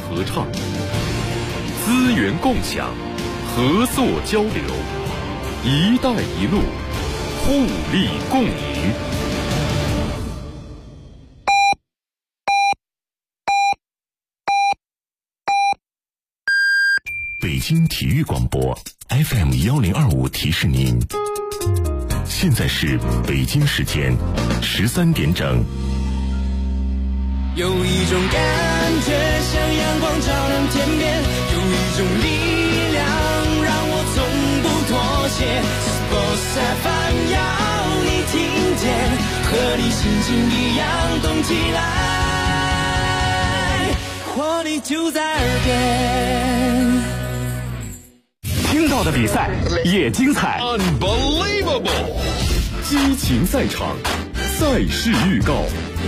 合唱，资源共享，合作交流，一带一路，互利共赢。 北京体育广播 FM1025提示您，现在是北京时间13点整。 有一种感觉像阳光照亮天边，有一种力量让我从不妥协。Sports FM 要你听见，和你心情一样动起来，活力就在耳边。 听到的比赛也精彩 Unbelievable！ 激情赛场，赛事预告。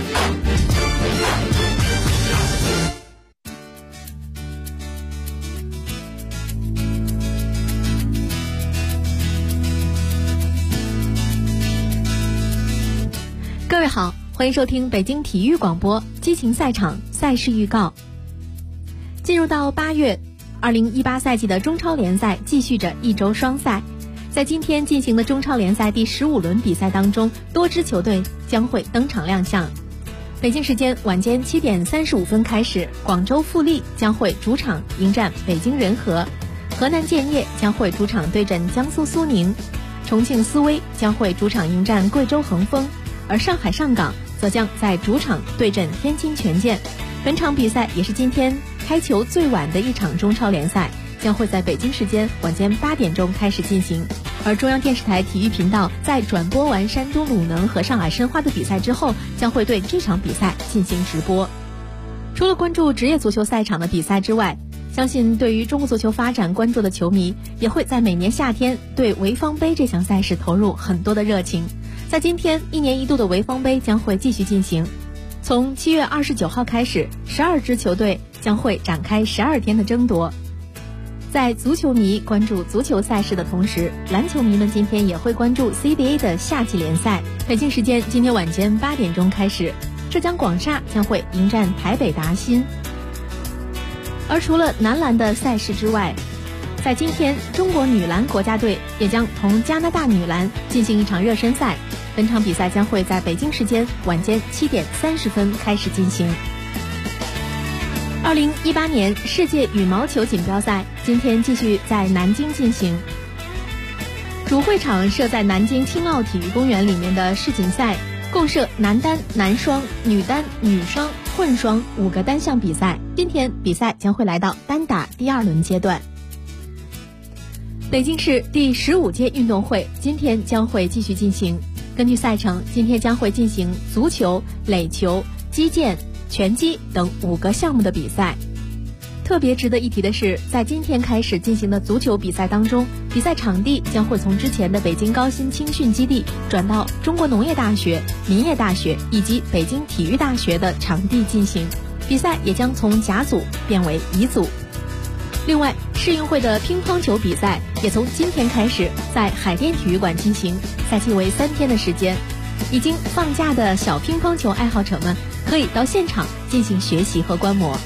各位好，欢迎收听北京体育广播激情赛场赛事预告。进入到8月，2018赛季的中超联赛继续着一周双赛。在今天进行的中超联赛第15轮比赛当中，多支球队将会登场亮相。北京时间晚间7点35分开始，广州富力将会主场迎战北京人和，河南建业将会主场对阵江苏苏宁，重庆斯威将会主场迎战贵州恒丰，而上海上港则将在主场对阵天津权健。本场比赛也是今天开球最晚的一场中超联赛，将会在北京时间晚间8点钟开始进行。而中央电视台体育频道在转播完山东鲁能和上海申花的比赛之后，将会对这场比赛进行直播。除了关注职业足球赛场的比赛之外，相信对于中国足球发展关注的球迷，也会在每年夏天对潍坊杯这项赛事投入很多的热情。在今天，1年1度的潍坊杯将会继续进行。从7月29号开始，12支球队将会展开12天的争夺。在足球迷关注足球赛事的同时，篮球迷们今天也会关注 CBA 的夏季联赛。北京时间今天晚间8点钟开始，浙江广厦将会迎战台北达新。而除了男篮的赛事之外，在今天，中国女篮国家队也将同加拿大女篮进行一场热身赛。本场比赛将会在北京时间晚间7点30分开始进行。2018年世界羽毛球锦标赛今天继续在南京进行。主会场设在南京青奥体育公园里面的世锦赛，共设男单、男双、女单、女双、混双5个单项比赛。今天比赛将会来到单打第2轮阶段。北京市第15届运动会今天将会继续进行。根据赛程，今天将会进行足球、垒球、击剑、拳击等5个项目的比赛。特别值得一提的是，在今天开始进行的足球比赛当中，比赛场地将会从之前的北京高新青训基地转到中国农业大学、民业大学以及北京体育大学的场地进行，比赛也将从甲组变为乙组。另外，世运会的乒乓球比赛也从今天开始在海淀体育馆进行，赛期为3天的时间。已经放假的小乒乓球爱好者们可以到现场进行学习和观摩。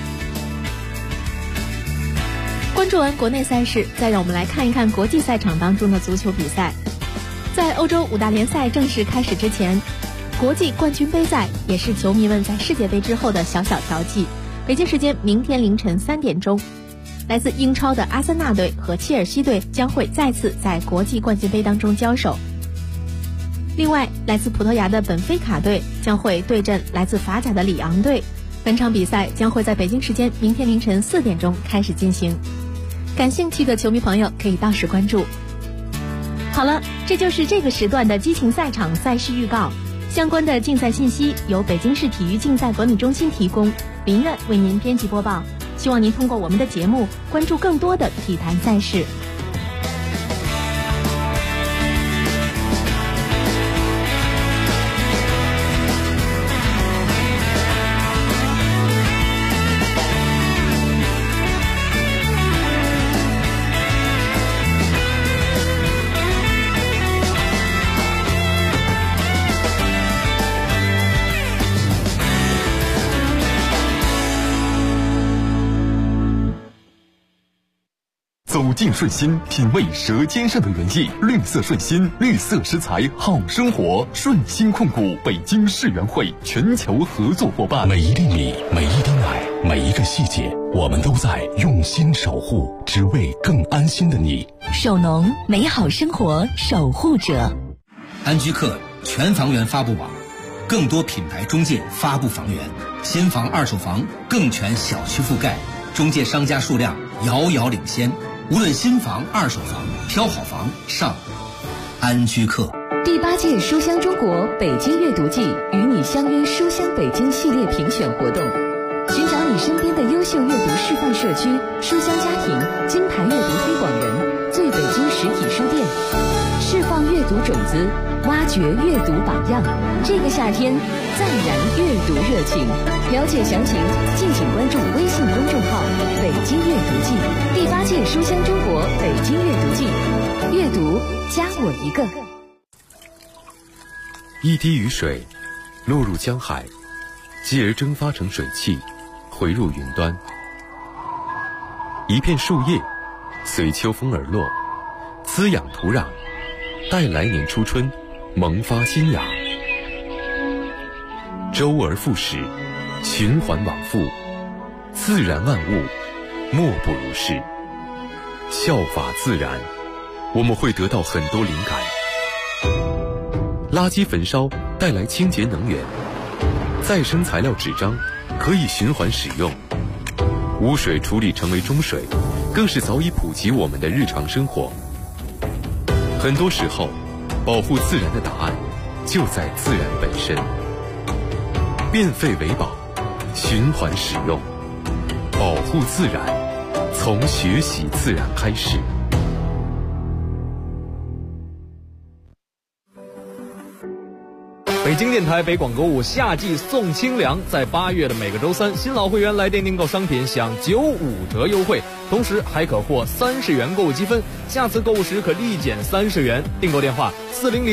关注完国内赛事，再让我们来看一看国际赛场当中的足球比赛。在欧洲5大联赛正式开始之前，国际冠军杯赛也是球迷们在世界杯之后的小小调剂。北京时间明天凌晨3点钟，来自英超的阿森纳队和切尔西队将会再次在国际冠军杯当中交手。另外，来自葡萄牙的本菲卡队将会对阵来自法甲的里昂队。本场比赛将会在北京时间明天凌晨4点钟开始进行。感兴趣的球迷朋友可以到时关注。好了，这就是这个时段的激情赛场赛事预告。相关的竞赛信息由北京市体育竞赛管理中心提供，林苑为您编辑播报。希望您通过我们的节目关注更多的体坛赛事。 走进顺心，品味舌尖上的原意。绿色顺心，绿色食材好生活。顺心控股北京世园会全球合作伙伴。 每一粒米，每一丁奶，每一个细节，我们都在用心守护，只为更安心的你。 守农，美好生活守护者。 安居客全房源发布网，更多品牌中介发布房源，新房二手房更全小区覆盖，中介商家数量遥遥领先。无论新房二手房，挑好房上安居客。 第8届书香中国北京阅读季与你相约书香北京系列评选活动，寻找你身边的优秀阅读示范社区、书香家庭、金牌阅读推广人、最北京实体书店，释放阅读种子，挖掘阅读榜样。这个夏天再燃阅读热情。了解详情，敬请关注微信公众号“北京阅读季”。第8届书香中国北京阅读季，阅读加我一个。 一滴雨水落入江海，继而蒸发成水汽，回入云端。一片树叶随秋风而落，滋养土壤，待来年初春萌发新芽。周而复始，循环往复，自然万物莫不如是。效法自然，我们会得到很多灵感。垃圾焚烧带来清洁能源，再生材料纸张可以循环使用，污水处理成为中水，更是早已普及我们的日常生活。很多时候，保护自然的答案就在自然本身。变废为宝，循环使用，保护自然，从学习自然开始。 北京电台北广购物夏季送清凉，在8月的每个周三，新老会员来电订购商品享95折优惠，同时还可获30元购物积分，下次购物时可立减30元。订购电话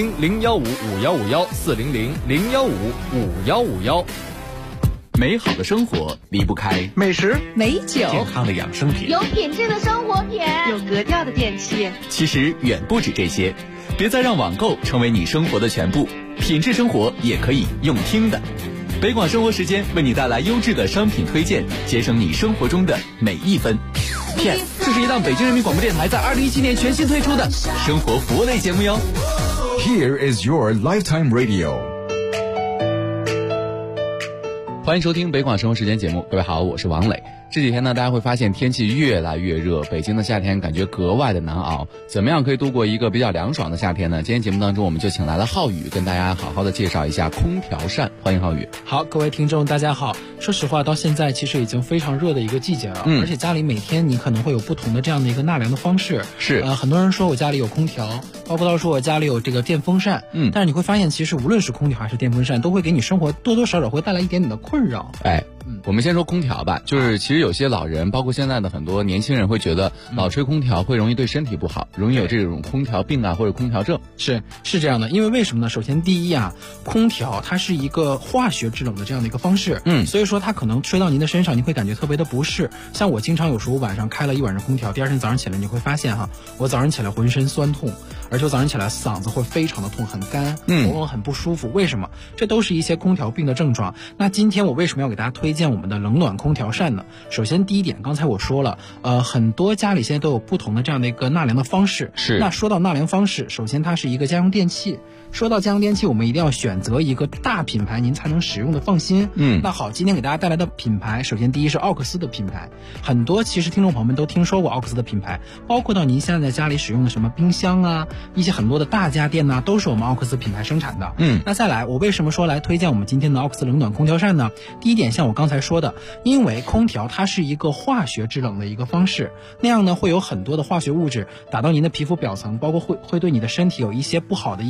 400-015-5151，400-015-5151。 美好的生活离不开美食、 美酒、 健康的养生品， 有品质的生活品， 有格调的电器。 其实远不止这些，别再让网购成为你生活的全部，品质生活也可以用听的。北广生活时间为你带来优质的商品推荐，节省你生活中的每一分。PS， 这是一档北京人民广播电台在2017年全新推出的生活服务类节目哟。 Here is your lifetime radio。 欢迎收听北广生活时间节目，各位好，我是王磊。这几天呢，大家会发现天气越来越热，北京的夏天感觉格外的难熬。怎么样可以度过一个比较凉爽的夏天呢？今天节目当中，我们就请来了浩宇，跟大家好好的介绍一下空调扇。欢迎浩宇。 好，各位听众大家好。说实话，到现在其实已经非常热的一个季节了，而且家里每天你可能会有不同的这样的一个纳凉的方式。 是， 很多人说我家里有空调，包括到说我家里有这个电风扇，但是你会发现，其实无论是空调还是电风扇，都会给你生活多多少少会带来一点点的困扰。 我们先说空调吧，就是其实有些老人，包括现在的很多年轻人会觉得老吹空调会容易对身体不好，容易有这种空调病啊或者空调症。 是这样的，因为为什么呢？首先第一啊，空调它是一个化学制冷的这样的一个方式，所以说它可能吹到您的身上，你会感觉特别的不适。像我经常有时候晚上开了一晚上空调，第二天早上起来你会发现我早上起来浑身酸痛，而且我早上起来嗓子会非常的痛，很干，喉咙很不舒服。为什么？这都是一些空调病的症状。那今天我为什么要给大家推荐我们的冷暖空调扇呢？首先第一点，刚才我说了，很多家里现在都有不同的这样的一个纳凉的方式。 是。 那说到纳凉方式，首先它是一个家用电器。说到家用电器，我们一定要选择一个大品牌，您才能使用的放心。那好，今天给大家带来的品牌，首先第一是奥克斯的品牌。很多其实听众朋友们都听说过奥克斯的品牌，包括到您现在在家里使用的什么冰箱啊，一些很多的大家电呐，都是我们奥克斯品牌生产的。那再来，我为什么说来推荐我们今天的奥克斯冷暖空调扇呢？第一点，像我刚才说的，因为空调它是一个化学制冷的一个方式，那样呢会有很多的化学物质打到您的皮肤表层，包括会对你的身体有一些不好的一些地方。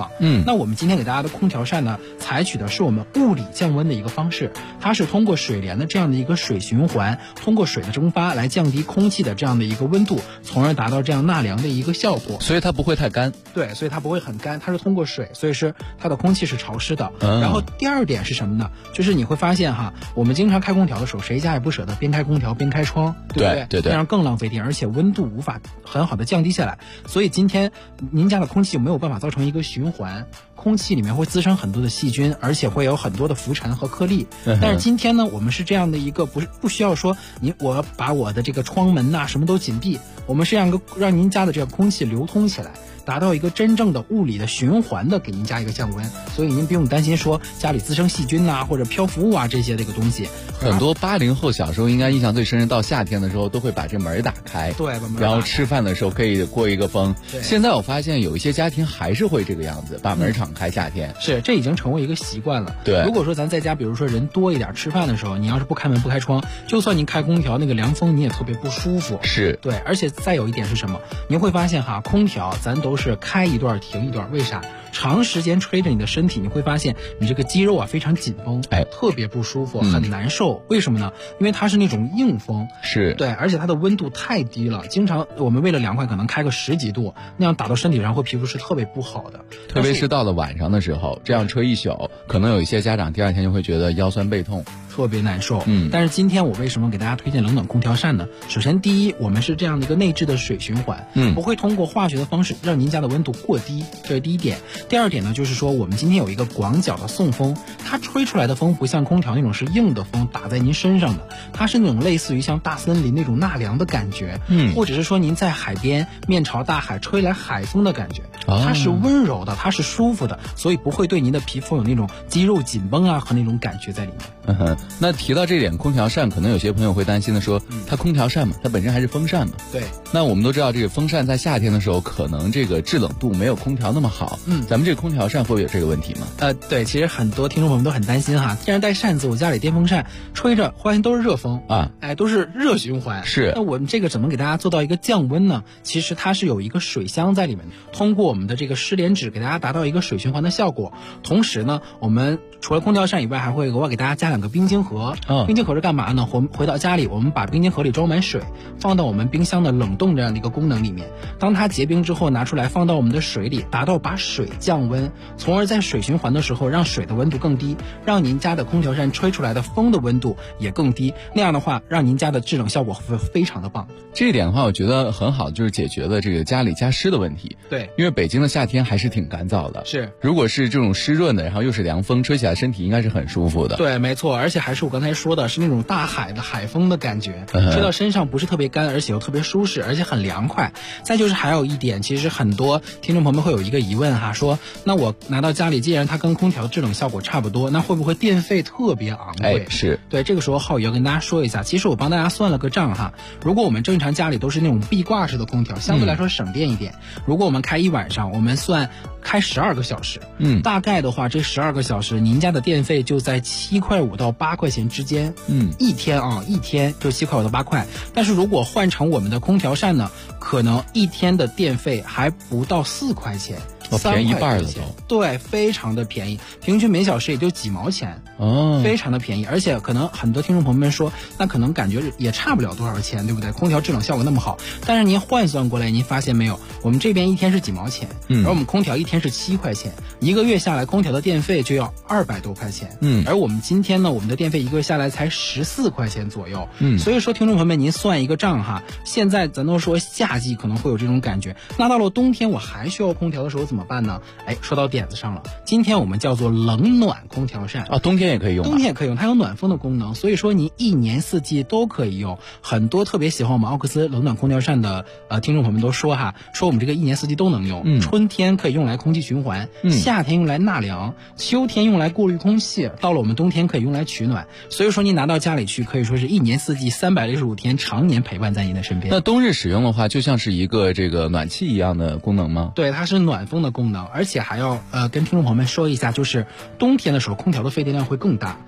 况。那我们今天给大家的空调扇呢，采取的是我们物理降温的一个方式，它是通过水帘的这样的一个水循环，通过水的蒸发来降低空气的这样的一个温度，从而达到这样纳凉的一个效果。 所以它不会太干。 对，所以它不会很干，它是通过水，所以是它的空气是潮湿的。然后第二点是什么呢？就是你会发现哈，我们经常开空调的时候，谁家也不舍得边开空调边开窗，对不对？ 对， 这样更浪费电，而且温度无法很好的降低下来。所以今天您家的空气就没有办法造成一个循环，空气里面会滋生很多的细菌，而且会有很多的浮尘和颗粒。但是今天呢，我们是这样的一个不需要说我把我的这个窗门呐什么都紧闭，我们是让您家的这个空气流通起来，达到一个真正的物理的循环的给您家一个降温，所以您不用担心说家里滋生细菌呐或者漂浮物啊这些的一个东西。 很多80后小时候应该印象最深，到夏天的时候都会把这门打开， 对， 然后吃饭的时候可以过一个风。现在我发现有一些家庭还是会这个样子，把门敞开，夏天是这已经成为一个习惯了。 对， 如果说咱在家，比如说人多一点，吃饭的时候，你要是不开门不开窗，就算您开空调，那个凉风你也特别不舒服。 是对，而且再有一点是什么？您会发现哈，空调咱都是开一段停一段，为啥？长时间吹着你的身体，你会发现你这个肌肉啊非常紧绷，特别不舒服，很难受。为什么呢？因为它是那种硬风， 是对，而且它的温度太低了，经常我们为了凉快，可能开个10几度，那样打到身体上，会皮肤是特别不好的。 特别是到了晚上的时候，这样吹一宿，可能有一些家长第二天就会觉得腰酸背痛， 特别难受。但是今天我为什么给大家推荐冷暖空调扇呢？首先第一，我们是这样的一个内置的水循环，不会通过化学的方式让您家的温度过低，这是第一点。第二点呢，就是说我们今天有一个广角的送风，它吹出来的风不像空调那种是硬的风打在您身上的，它是那种类似于像大森林那种纳凉的感觉，或者是说您在海边面朝大海吹来海风的感觉，它是温柔的，它是舒服的，所以不会对您的皮肤有那种肌肉紧绷啊和那种感觉在里面。 那提到这点，空调扇可能有些朋友会担心的说，它空调扇嘛，它本身还是风扇嘛。 对。 那我们都知道，这个风扇在夏天的时候，可能这个制冷度没有空调那么好。咱们这个空调扇会不会有这个问题吗？ 对，其实很多听众朋友们都很担心哈，既然带扇子，我家里电风扇吹着，发现都是热风啊，都是热循环。 是。 那我们这个怎么给大家做到一个降温呢？其实它是有一个水箱在里面，通过我们的这个湿帘纸给大家达到一个水循环的效果。同时呢，我们除了空调扇以外，还会额外给大家加2个冰晶盒。冰晶盒是干嘛呢？回到家里，我们把冰晶盒里装满水，放到我们冰箱的冷冻这样的一个功能里面。当它结冰之后，拿出来放到我们的水里，达到把水降温，从而在水循环的时候让水的温度更低，让您家的空调扇吹出来的风的温度也更低。那样的话，让您家的制冷效果会非常的棒。 这一点的话，我觉得很好，就是解决了这个家里加湿的问题。 对， 因为北京的夏天还是挺干燥的。 是， 如果是这种湿润的，然后又是凉风，吹起来身体应该是很舒服的。 对，没错，而且还是我刚才说的是那种大海的海风的感觉，吹到身上不是特别干，而且又特别舒适，而且很凉快。再就是还有一点，其实很多听众朋友们会有一个疑问哈，说那我拿到家里，既然它跟空调制冷效果差不多，那会不会电费特别昂贵？ 是对，这个时候浩宇要跟大家说一下，其实我帮大家算了个账哈，如果我们正常家里都是那种壁挂式的空调，相对来说省电一点。如果我们开1晚上，我们算开12个小时，大概的话这12个小时您家的电费就在7.5块到8块钱之间，一天就7块5到8块。但是如果换成我们的空调扇呢，可能一天的电费还不到4块钱。 便宜一半了都。对，非常的便宜，平均每小时也就几毛钱，非常的便宜。而且可能很多听众朋友们说，那可能感觉也差不了多少钱，对不对？空调制冷效果那么好，但是您换算过来，您发现没有？我们这边一天是几毛钱，而我们空调一天是7块钱，一个月下来，空调的电费就要200多块钱。而我们今天呢，我们的电费一个月下来才14块钱左右。所以说，听众朋友们，您算一个账哈。现在咱都说夏季可能会有这种感觉，那到了冬天我还需要空调的时候怎么办呢？说到点子上了，今天我们叫做冷暖空调扇啊，冬天也可以用， 冬天也可以用，它有暖风的功能，所以说您一年四季都可以用。很多特别喜欢我们奥克斯冷暖空调扇的听众朋友们都说哈，说我们这个一年四季都能用。春天可以用来空气循环，夏天用来纳凉，秋天用来过滤空气，到了我们冬天可以用来取暖。所以说您拿到家里去，可以说是一年四季365天常年陪伴在您的身边。 那冬日使用的话，就像是一个这个暖气一样的功能吗？ 对，它是暖风的功能，而且还要跟听众朋友们说一下，就是冬天的时候空调的费电量会更大。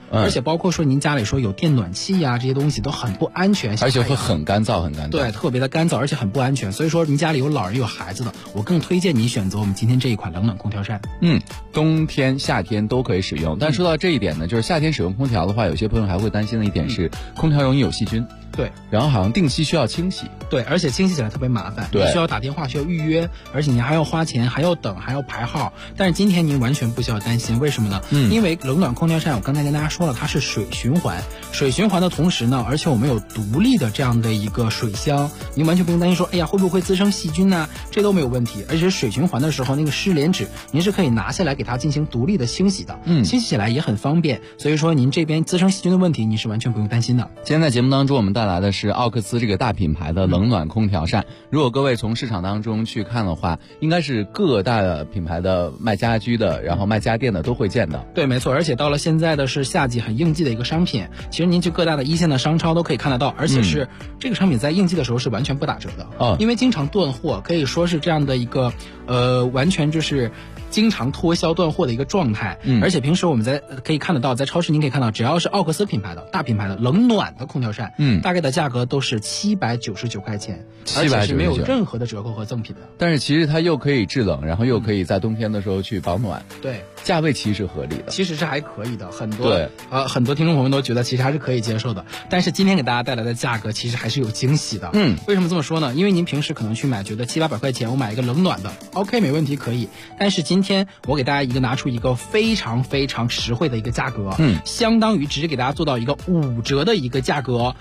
而且包括说您家里说有电暖气呀、这些东西都很不安全， 而且会很干燥， 对，特别的干燥，而且很不安全。所以说您家里有老人有孩子的，我更推荐你选择我们今天这一款冷暖空调扇。 冬天夏天都可以使用。但说到这一点呢，就是夏天使用空调的话，有些朋友还会担心的一点是，空调容易有细菌。 对， 然后好像定期需要清洗。 对，而且清洗起来特别麻烦， 对， 需要打电话，需要预约，而且你还要花钱，还要等，还要排号。但是今天您完全不需要担心，为什么呢？因为冷暖空调扇，我刚才跟大家说了，它是水循环，水循环的同时呢，而且我们有独立的这样的一个水箱，您完全不用担心说，哎呀会不会滋生细菌呢？这都没有问题。而且水循环的时候，那个湿帘纸您是可以拿下来给它进行独立的清洗的，清洗起来也很方便。所以说您这边滋生细菌的问题，你是完全不用担心的。 今天在节目当中，我们带来的是奥克斯这个大品牌的冷暖空调扇。如果各位从市场当中去看的话，应该是各大品牌的卖家居的，然后卖家电的都会见的。 对，没错。而且到了现在的是夏季很应季的一个商品，其实您去各大的一线的商超都可以看得到，而且是这个商品在应季的时候是完全不打折的，因为经常断货，可以说是这样的一个完全就是经常脱销断货的一个状态。而且平时我们可以看得到，在超市您可以看到，只要是奥克斯品牌的大品牌的冷暖的空调扇，大概的价格都是799块钱，而且是没有任何的折扣和赠品的。 但是其实它又可以制冷，然后又可以在冬天的时候去保暖。 对， 价位其实是合理的， 其实是还可以的，很多听众朋友们都觉得其实还是可以接受的。但是今天给大家带来的价格其实还是有惊喜的。为什么这么说呢？因为您平时可能去买觉得700-800块钱我买一个冷暖的 OK 没问题可以，但是今天我给大家拿出一个非常非常实惠的一个价格，相当于直接给大家做到一个5折的一个价格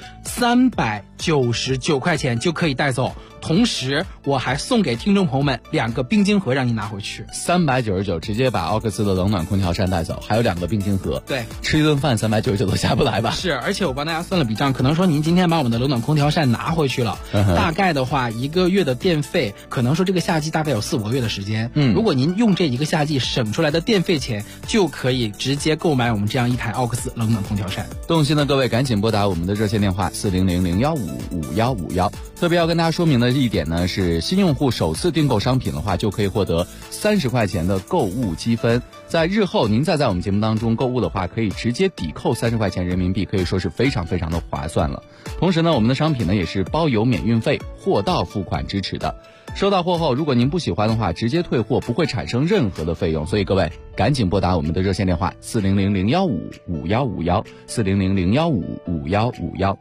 ，399块钱就可以带走。同时我还送给听众朋友们2个冰晶盒让您拿回去 ，399直接把奥克斯的冷暖空调扇带走，还有2个冰晶盒。 对， 吃一顿饭399都下不来吧？ 是，而且我帮大家算了笔账，可能说您今天把我们的冷暖空调扇拿回去了，大概的话1个月的电费，可能说这个夏季大概有4-5个月的时间。如果您用这1个夏季省出来的电费钱，就可以直接购买我们这样一台奥克斯冷暖空调扇。 动心的各位赶紧拨打我们的热线电话400-015-5151。特别要跟大家说明的一点呢，是新用户首次订购商品的话，就可以获得30块钱的购物积分。在日后您再在我们节目当中购物的话，可以直接抵扣30块钱人民币，可以说是非常非常的划算了。同时呢，我们的商品呢也是包邮免运费，货到付款支持的。收到货后，如果您不喜欢的话，直接退货，不会产生任何的费用。所以各位赶紧拨打我们的热线电话400-015-5151 400-015-5151。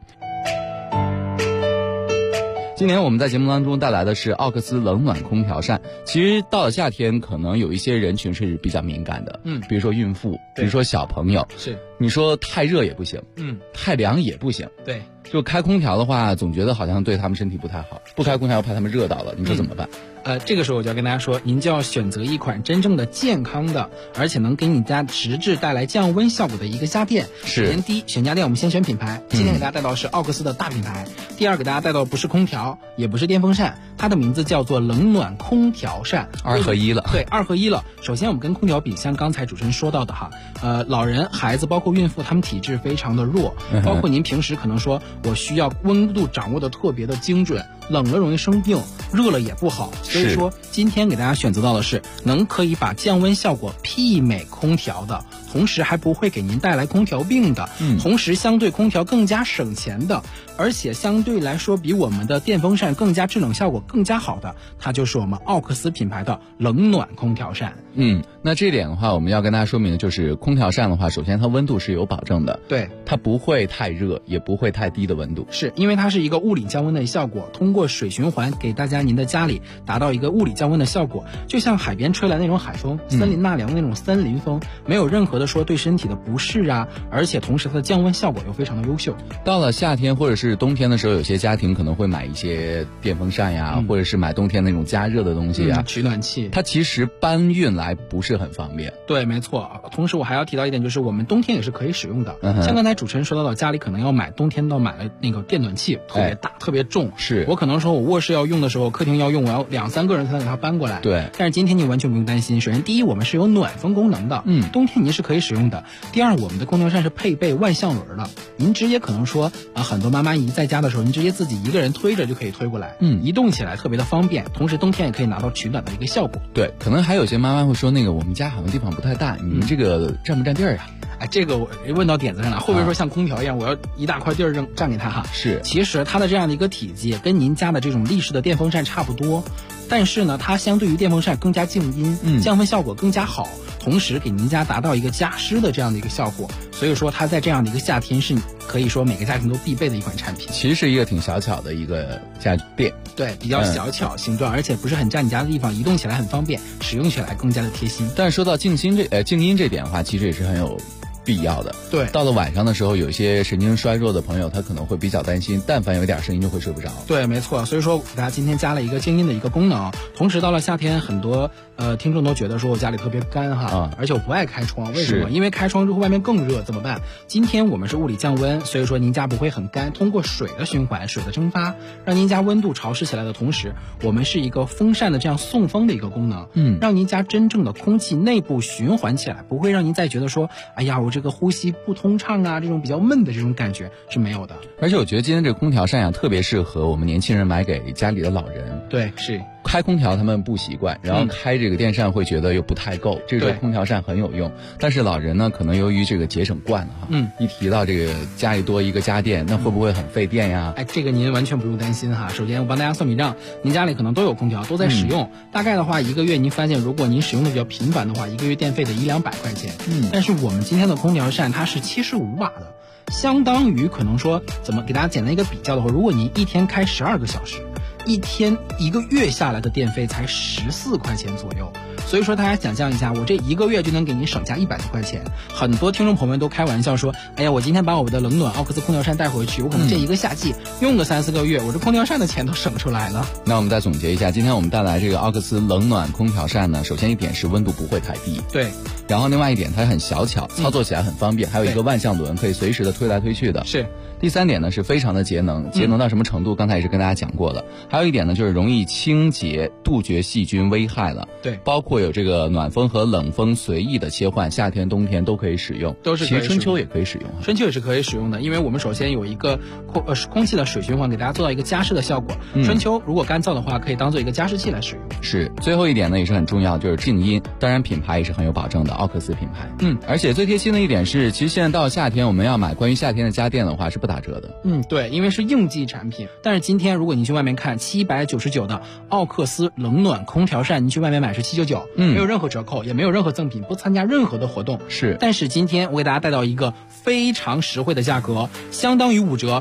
今年我们在节目当中带来的是奥克斯冷暖空调扇。其实到了夏天，可能有一些人群是比较敏感的，比如说孕妇，比如说小朋友， 是你说太热也不行，太凉也不行， 对， 就开空调的话，总觉得好像对他们身体不太好，不开空调怕他们热到了，你说怎么办？ 这个时候我就要跟大家说，您就要选择一款真正的健康的，而且能给你家实质带来降温效果的一个家电。 是， 首先第一，选家电我们先选品牌，今天给大家带到是奥克斯的大品牌。第二，给大家带到不是空调，也不是电风扇，它的名字叫做冷暖空调扇 ，2合1了。 对，2合1了。首先我们跟空调比，像刚才主持人说到的哈，老人、孩子包括孕妇，他们体质非常的弱，包括您平时可能说我需要温度掌握的特别的精准，冷了容易生病，热了也不好。所以说今天给大家选择到的是可以把降温效果媲美空调的，同时还不会给您带来空调病的，同时相对空调更加省钱的，而且相对来说比我们的电风扇更加制冷效果更加好的，它就是我们奥克斯品牌的冷暖空调扇。 那这一点的话，我们要跟大家说明的就是空调扇的话，首先它温度是有保证的， 对， 它不会太热，也不会太低的温度， 是因为它是一个物理降温的效果，通过水循环给大家您的家里达到一个物理降温的效果，就像海边吹来那种海风，森林纳凉那种森林风，没有任何的说对身体的不适啊，而且同时它的降温效果又非常的优秀。 到了夏天或者是冬天的时候，有些家庭可能会买一些电风扇呀，或者是买冬天那种加热的东西啊， 取暖器， 它其实搬运来不是很方便。 对，没错。同时我还要提到一点，就是我们冬天也是可以使用的。像刚才主持人说到的，家里可能要买冬天到买了那个电暖器，特别大，特别重。 是我可能说我卧室要用的时候，客厅要用，我要2-3个人才能给它搬过来。 对。 但是今天你完全不用担心。首先第一，我们是有暖风功能的，冬天您是可以使用的。第二，我们的空调扇是配备万向轮的，您直接可能说很多妈妈姨在家的时候，您直接自己一个人推着就可以推过来，移动起来特别的方便，同时冬天也可以拿到取暖的一个效果。 对，可能还有些妈妈会说，那个我们家好像地方不太大，你们这个占不占地儿呀？ 哎，这个我问到点子上了，会不会说像空调一样，我要一大块地儿占给它哈？ 是， 其实它的这样的一个体积跟您家的这种立式的电风扇差不多，但是呢，它相对于电风扇更加静音，降温效果更加好，同时给您家达到一个加湿的这样的一个效果。所以说，它在这样的一个夏天是可以说每个家庭都必备的一款产品。 其实是一个挺小巧的一个家电， 对，比较小巧形状，而且不是很占你家的地方，移动起来很方便，使用起来更加的贴心。 但是说到静音这点的话，其实也是很有必要的。 对， 到了晚上的时候，有些神经衰弱的朋友，他可能会比较担心，但凡有点声音就会睡不着。 对，没错。所以说，给大家今天加了一个静音的一个功能。同时，到了夏天，很多听众都觉得说我家里特别干哈，而且我不爱开窗，为什么？因为开窗之后外面更热，怎么办？今天我们是物理降温，所以说您家不会很干，通过水的循环、水的蒸发，让您家温度潮湿起来的同时，我们是一个风扇的这样送风的一个功能，让您家真正的空气内部循环起来，不会让您再觉得说，哎呀，我这个呼吸不通畅啊，这种比较闷的这种感觉是没有的。 而且我觉得今天这个空调扇呀，特别适合我们年轻人买给家里的老人。 对，是。 开空调他们不习惯，然后开这个电扇会觉得又不太够，这个空调扇很有用。但是老人呢，可能由于这个节省惯了哈，一提到这个家里多一个家电，那会不会很费电呀？ 哎，这个您完全不用担心哈。首先我帮大家算笔账，您家里可能都有空调，都在使用，大概的话一个月您发现，如果您使用的比较频繁的话，一个月电费得100-200块钱。但是我们今天的空调扇它是75瓦的，相当于可能说怎么给大家简单一个比较的话，如果您一天开12个小时。一个月下来的电费才14块钱左右，所以说大家想象一下，我这一个月就能给您省下100多块钱。很多听众朋友们都开玩笑说，哎呀，我今天把我的冷暖奥克斯空调扇带回去，我可能这一个夏季用个3-4个月，我这空调扇的钱都省出来了。 那我们再总结一下，今天我们带来这个奥克斯冷暖空调扇呢，首先一点是温度不会太低， 对， 然后另外一点它很小巧，操作起来很方便，还有一个万向轮可以随时的推来推去的。 是。 第3点呢是非常的节能，节能到什么程度？刚才也是跟大家讲过了。还有一点呢就是容易清洁，杜绝细菌危害了。 对， 包括有这个暖风和冷风随意的切换，夏天、冬天都可以使用， 都是可以使用。 其实春秋也可以使用， 春秋也是可以使用的，因为我们首先有一个空气的水循环，给大家做到一个加湿的效果。春秋如果干燥的话，可以当做一个加湿器来使用。 是，最后一点呢也是很重要，就是静音，当然品牌也是很有保证的，奥克斯品牌。而且最贴心的一点是，其实现在到了夏天，我们要买关于夏天的家电的话是不打折的。 对，因为是应季产品。但是今天如果你去外面看799的奥克斯冷暖空调扇，你去外面买是799，没有任何折扣，也没有任何赠品，不参加任何的活动。 是， 但是今天我给大家带到一个非常实惠的价格，相当于5折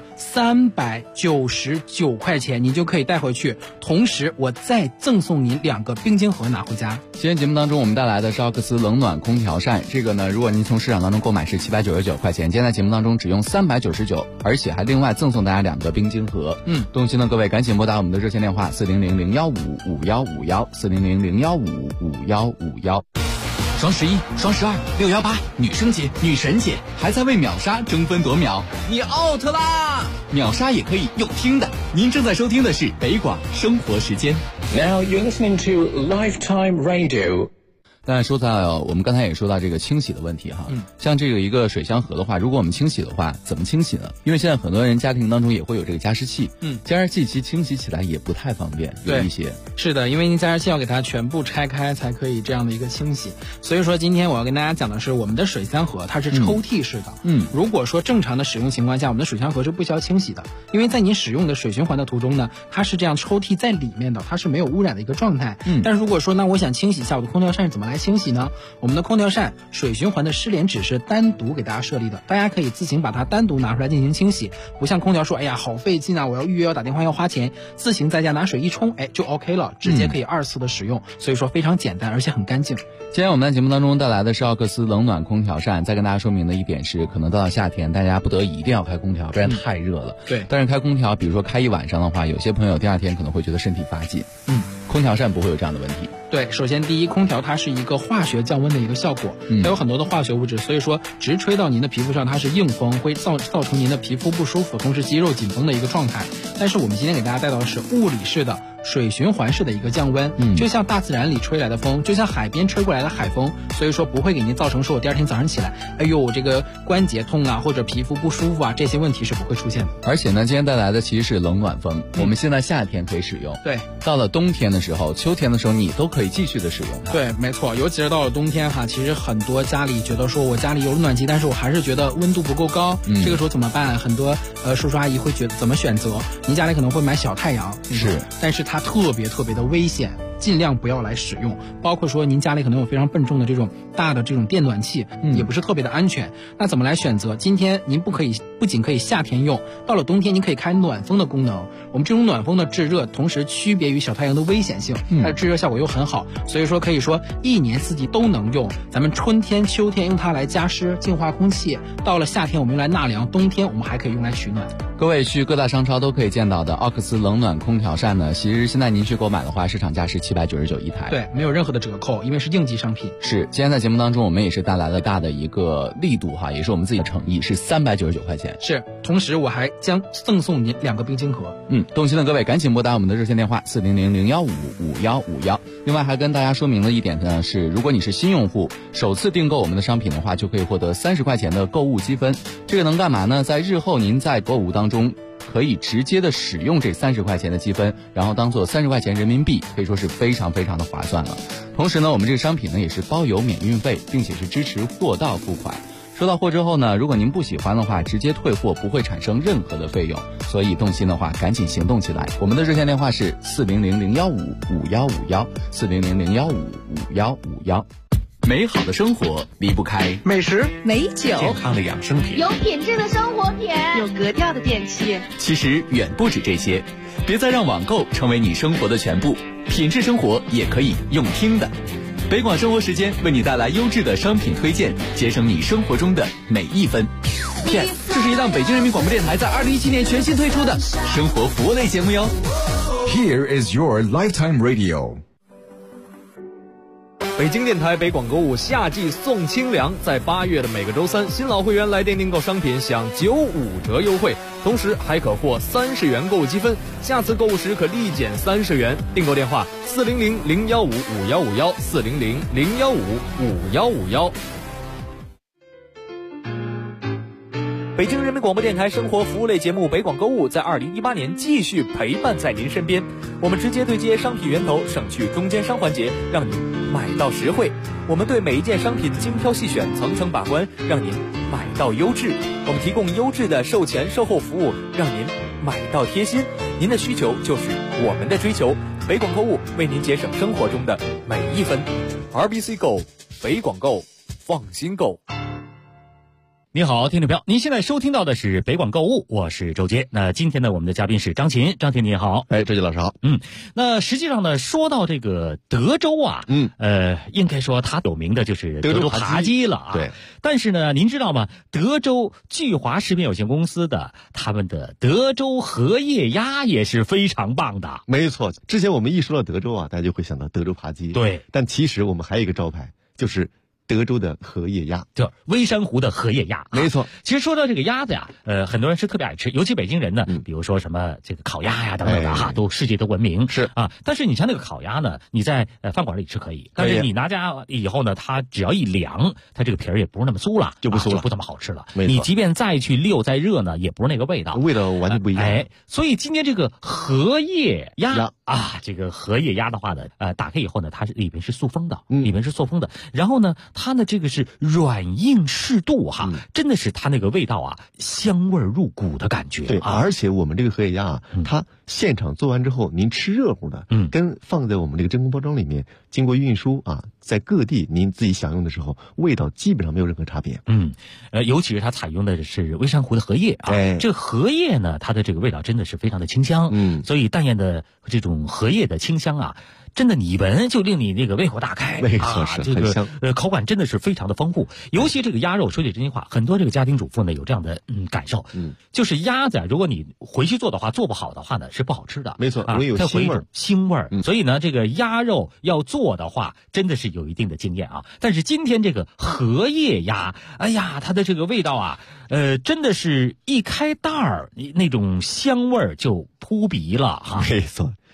，399块钱，你就可以带回去。同时我再赠送您2个冰晶盒拿回家。 今天节目当中我们带来的是奥克斯冷暖空调扇，这个呢，如果您从市场当中购买是799块钱，今天在节目当中只用399，而且还另外赠送大家2个冰晶盒。动心的各位赶紧拨打我们的热线电话400-015-5151，400-015-5151。 双11、双12、618，女生节、女神节，还在为秒杀争分夺秒，你 out 啦！秒杀也可以用听的。您正在收听的是北广生活时间。 Now you're listening to Lifetime Radio。 但说到我们刚才也说到这个清洗的问题哈，像这个一个水箱盒的话，如果我们清洗的话，怎么清洗呢？因为现在很多人家庭当中也会有这个加湿器，加湿器其实清洗起来也不太方便，有一些。 是的，因为您加湿器要给它全部拆开才可以这样的一个清洗，所以说今天我要跟大家讲的是我们的水箱盒它是抽屉式的。如果说正常的使用情况下，我们的水箱盒是不需要清洗的，因为在你使用的水循环的途中呢，它是这样抽屉在里面的，它是没有污染的一个状态。但是如果说那我想清洗一下我的空调扇怎么来清洗呢？我们的空调扇水循环的失联纸是单独给大家设立的，大家可以自行把它单独拿出来进行清洗，不像空调说哎呀好费劲啊，我要预约要打电话要花钱，自行在家拿水一冲就 OK 了，直接可以2次的使用，所以说非常简单而且很干净。 今天我们在节目当中带来的是奥克斯冷暖空调扇，再跟大家说明的一点是，可能到了夏天大家不得已一定要开空调，不然太热了。 对， 但是开空调比如说开一晚上的话，有些朋友第2天可能会觉得身体发紧。空调扇不会有这样的问题。 对，首先第一，空调它是一个化学降温的一个效果，它有很多的化学物质，所以说直吹到您的皮肤上，它是硬风，会造成您的皮肤不舒服，同时肌肉紧绷的一个状态。但是我们今天给大家带到的是物理式的水循环式的一个降温，就像大自然里吹来的风，就像海边吹过来的海风，所以说不会给您造成说我第二天早上起来，哎呦，这个关节痛啊，或者皮肤不舒服啊，这些问题是不会出现的。 而且呢，今天带来的其实是冷暖风，我们现在夏天可以使用， 对， 到了冬天的时候、秋天的时候，你都可以继续的使用它。 对，没错，尤其是到了冬天哈，其实很多家里觉得说我家里有暖气，但是我还是觉得温度不够高，这个时候怎么办？很多叔叔阿姨会觉得怎么选择？您家里可能会买小太阳， 是， 但是它特别的危险。尽量不要来使用，包括说您家里可能有非常笨重的这种大的这种电暖器，也不是特别的安全。那怎么来选择？今天您不仅可以夏天用，到了冬天您可以开暖风的功能。我们这种暖风的制热，同时区别于小太阳的危险性，它的制热效果又很好，所以说可以说一年四季都能用。咱们春天、秋天用它来加湿、净化空气，到了夏天我们用来纳凉，冬天我们还可以用来取暖。 各位去各大商超都可以见到的奥克斯冷暖空调扇呢，其实现在您去购买的话，市场价是799一台， 对，没有任何的折扣，因为是应急商品。 是，今天在节目当中我们也是带来了大的一个力度哈，也是我们自己的诚意，是399块钱。 是，同时我还将赠送您2个冰晶盒。 动心的各位赶紧拨打我们的热线电话400-015-5151。另外还跟大家说明了一点呢，是如果你是新用户，首次订购我们的商品的话，就可以获得30块钱的购物积分。这个能干嘛呢？在日后您在购物当中可以直接的使用这30块钱的积分，然后当做30块钱人民币，可以说是非常的划算了。同时呢，我们这个商品呢也是包邮免运费，并且是支持货到付款。收到货之后呢，如果您不喜欢的话，直接退货，不会产生任何的费用。所以动心的话，赶紧行动起来。我们的热线电话是400-015-5151，400-015-5151。美好的生活离不开美食、美酒、 健康的养生品、 有品质的生活品、有格调的电器。 其实远不止这些，别再让网购成为你生活的全部，品质生活也可以用听的。北广生活时间为你带来优质的商品推荐，节省你生活中的每一分。Yes， 这是一档北京人民广播电台在2017年全新推出的生活服务类节目哟。 Here is your lifetime radio。 北京电台北广购物夏季送清凉，在8月的每个周三，新老会员来电订购商品享95折优惠，同时还可获30元购物积分，下次购物时可立减30元。订购电话400-015-5151，400-015-5151。北京人民广播电台生活服务类节目北广购物在2018年继续陪伴在您身边，我们直接对接商品源头，省去中间商环节，让您买到实惠。我们对每一件商品精挑细选，层层把关，让您买到优质。我们提供优质的售前售后服务，让您买到贴心。您的需求就是我们的追求，北广购物为您节省生活中的每一分。RBC Go， 北广购，放心购。 你好，听众朋友，您现在收听到的是北广购物，我是周杰。那今天呢，我们的嘉宾是张琴，张琴你好。 周杰老师好。 那实际上呢，说到这个德州啊，应该说它有名的就是德州扒鸡了啊。 对。 但是呢，您知道吗？德州聚华食品有限公司的他们的德州荷叶鸭也是非常棒的。 没错，之前我们一说到德州啊，大家就会想到德州扒鸡。 对。 但其实我们还有一个招牌，就是德州的荷叶鸭， 就微山湖的荷叶鸭， 没错。 其实说到这个鸭子呀，很多人是特别爱吃，尤其北京人呢，比如说什么这个烤鸭呀等等的哈，都世界都闻名是啊。但是你像那个烤鸭呢，你在饭馆里吃可以，但是你拿家以后呢，它只要一凉，它这个皮儿也不是那么酥了， 就不酥了， 就不怎么好吃了。 你即便再去溜再热呢，也不是那个味道， 味道完全不一样。 所以今天这个荷叶鸭啊，这个荷叶鸭的话呢，打开以后呢，它是里边是塑封的，然后呢，它呢这个是软硬适度哈，真的是它那个味道啊，香味入骨的感觉。 对，而且我们这个荷叶鸭啊，它现场做完之后，您吃热乎的，跟放在我们这个真空包装里面，经过运输啊，在各地您自己享用的时候，味道基本上没有任何差别。 尤其是它采用的是微山湖的荷叶啊，这个荷叶呢，它的这个味道真的是非常的清香，所以淡艳的这种荷叶的清香啊，真的你闻就令你那个胃口大开， 没错，是这个口感真的是非常的丰富。尤其这个鸭肉，说句真心话，很多这个家庭主妇呢有这样的感受，就是鸭子如果你回去做的话，做不好的话呢是不好吃的， 没错，容易有腥味儿。所以呢，这个鸭肉要做的话，真的是有一定的经验啊。但是今天这个荷叶鸭，哎呀，它的这个味道啊，真的是一开袋儿，那种香味儿就扑鼻了哈。 没错。